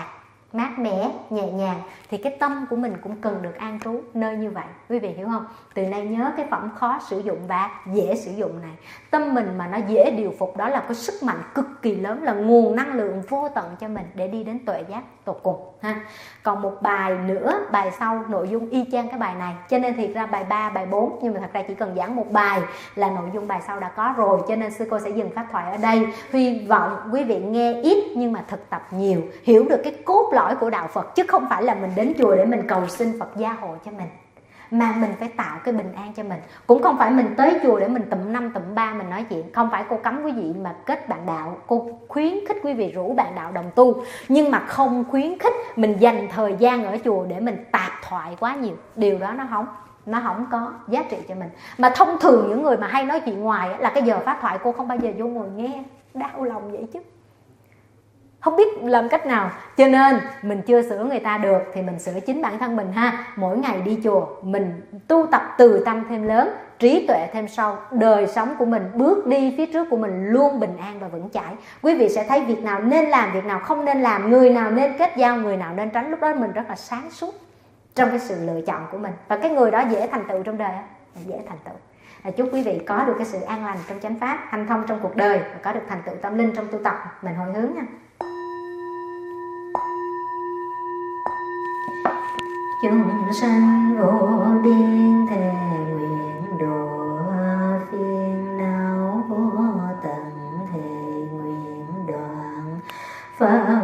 S1: mát mẻ, nhẹ nhàng, thì cái tâm của mình cũng cần được an trú nơi như vậy. Quý vị hiểu không? Từ nay nhớ cái phẩm khó sử dụng và dễ sử dụng này. Tâm mình mà nó dễ điều phục, đó là cái sức mạnh cực kỳ lớn, là nguồn năng lượng vô tận cho mình để đi đến tuệ giác tột cùng ha. Còn một bài nữa, bài sau nội dung y chang cái bài này, cho nên thiệt ra bài ba, bài bốn, nhưng mà thật ra chỉ cần giảng một bài là nội dung bài sau đã có rồi, cho nên sư cô sẽ dừng pháp thoại ở đây. Hy vọng quý vị nghe ít nhưng mà thực tập nhiều, hiểu được cái cốt lõi của đạo Phật, chứ không phải là mình đến chùa để mình cầu xin Phật gia hộ cho mình, mà mình phải tạo cái bình an cho mình. Cũng không phải mình tới chùa để mình tụm năm tụm ba mình nói chuyện. Không phải cô cấm quý vị mà kết bạn đạo, cô khuyến khích quý vị rủ bạn đạo đồng tu, nhưng mà không khuyến khích mình dành thời gian ở chùa để mình tạp thoại quá nhiều. Điều đó nó không nó không có giá trị cho mình. Mà thông thường những người mà hay nói chuyện ngoài là cái giờ pháp thoại cô không bao giờ vô ngồi nghe. Đau lòng vậy chứ, không biết làm cách nào. Cho nên mình chưa sửa người ta được thì mình sửa chính bản thân mình ha. Mỗi ngày đi chùa mình tu tập từ tâm thêm lớn, trí tuệ thêm sâu, đời sống của mình, bước đi phía trước của mình luôn bình an và vững chãi. Quý vị sẽ thấy việc nào nên làm, việc nào không nên làm, người nào nên kết giao, người nào nên tránh. Lúc đó mình rất là sáng suốt trong cái sự lựa chọn của mình, và cái người đó dễ thành tựu trong đời, dễ thành tựu. Chúc quý vị có được cái sự an lành trong chánh pháp, hanh thông trong cuộc đời, và có được thành tựu tâm linh trong tu tập. Mình hồi hướng nha. Chúng sanh vô biên thề nguyện độ, phiền não vô tận thề nguyện đoạn. Phật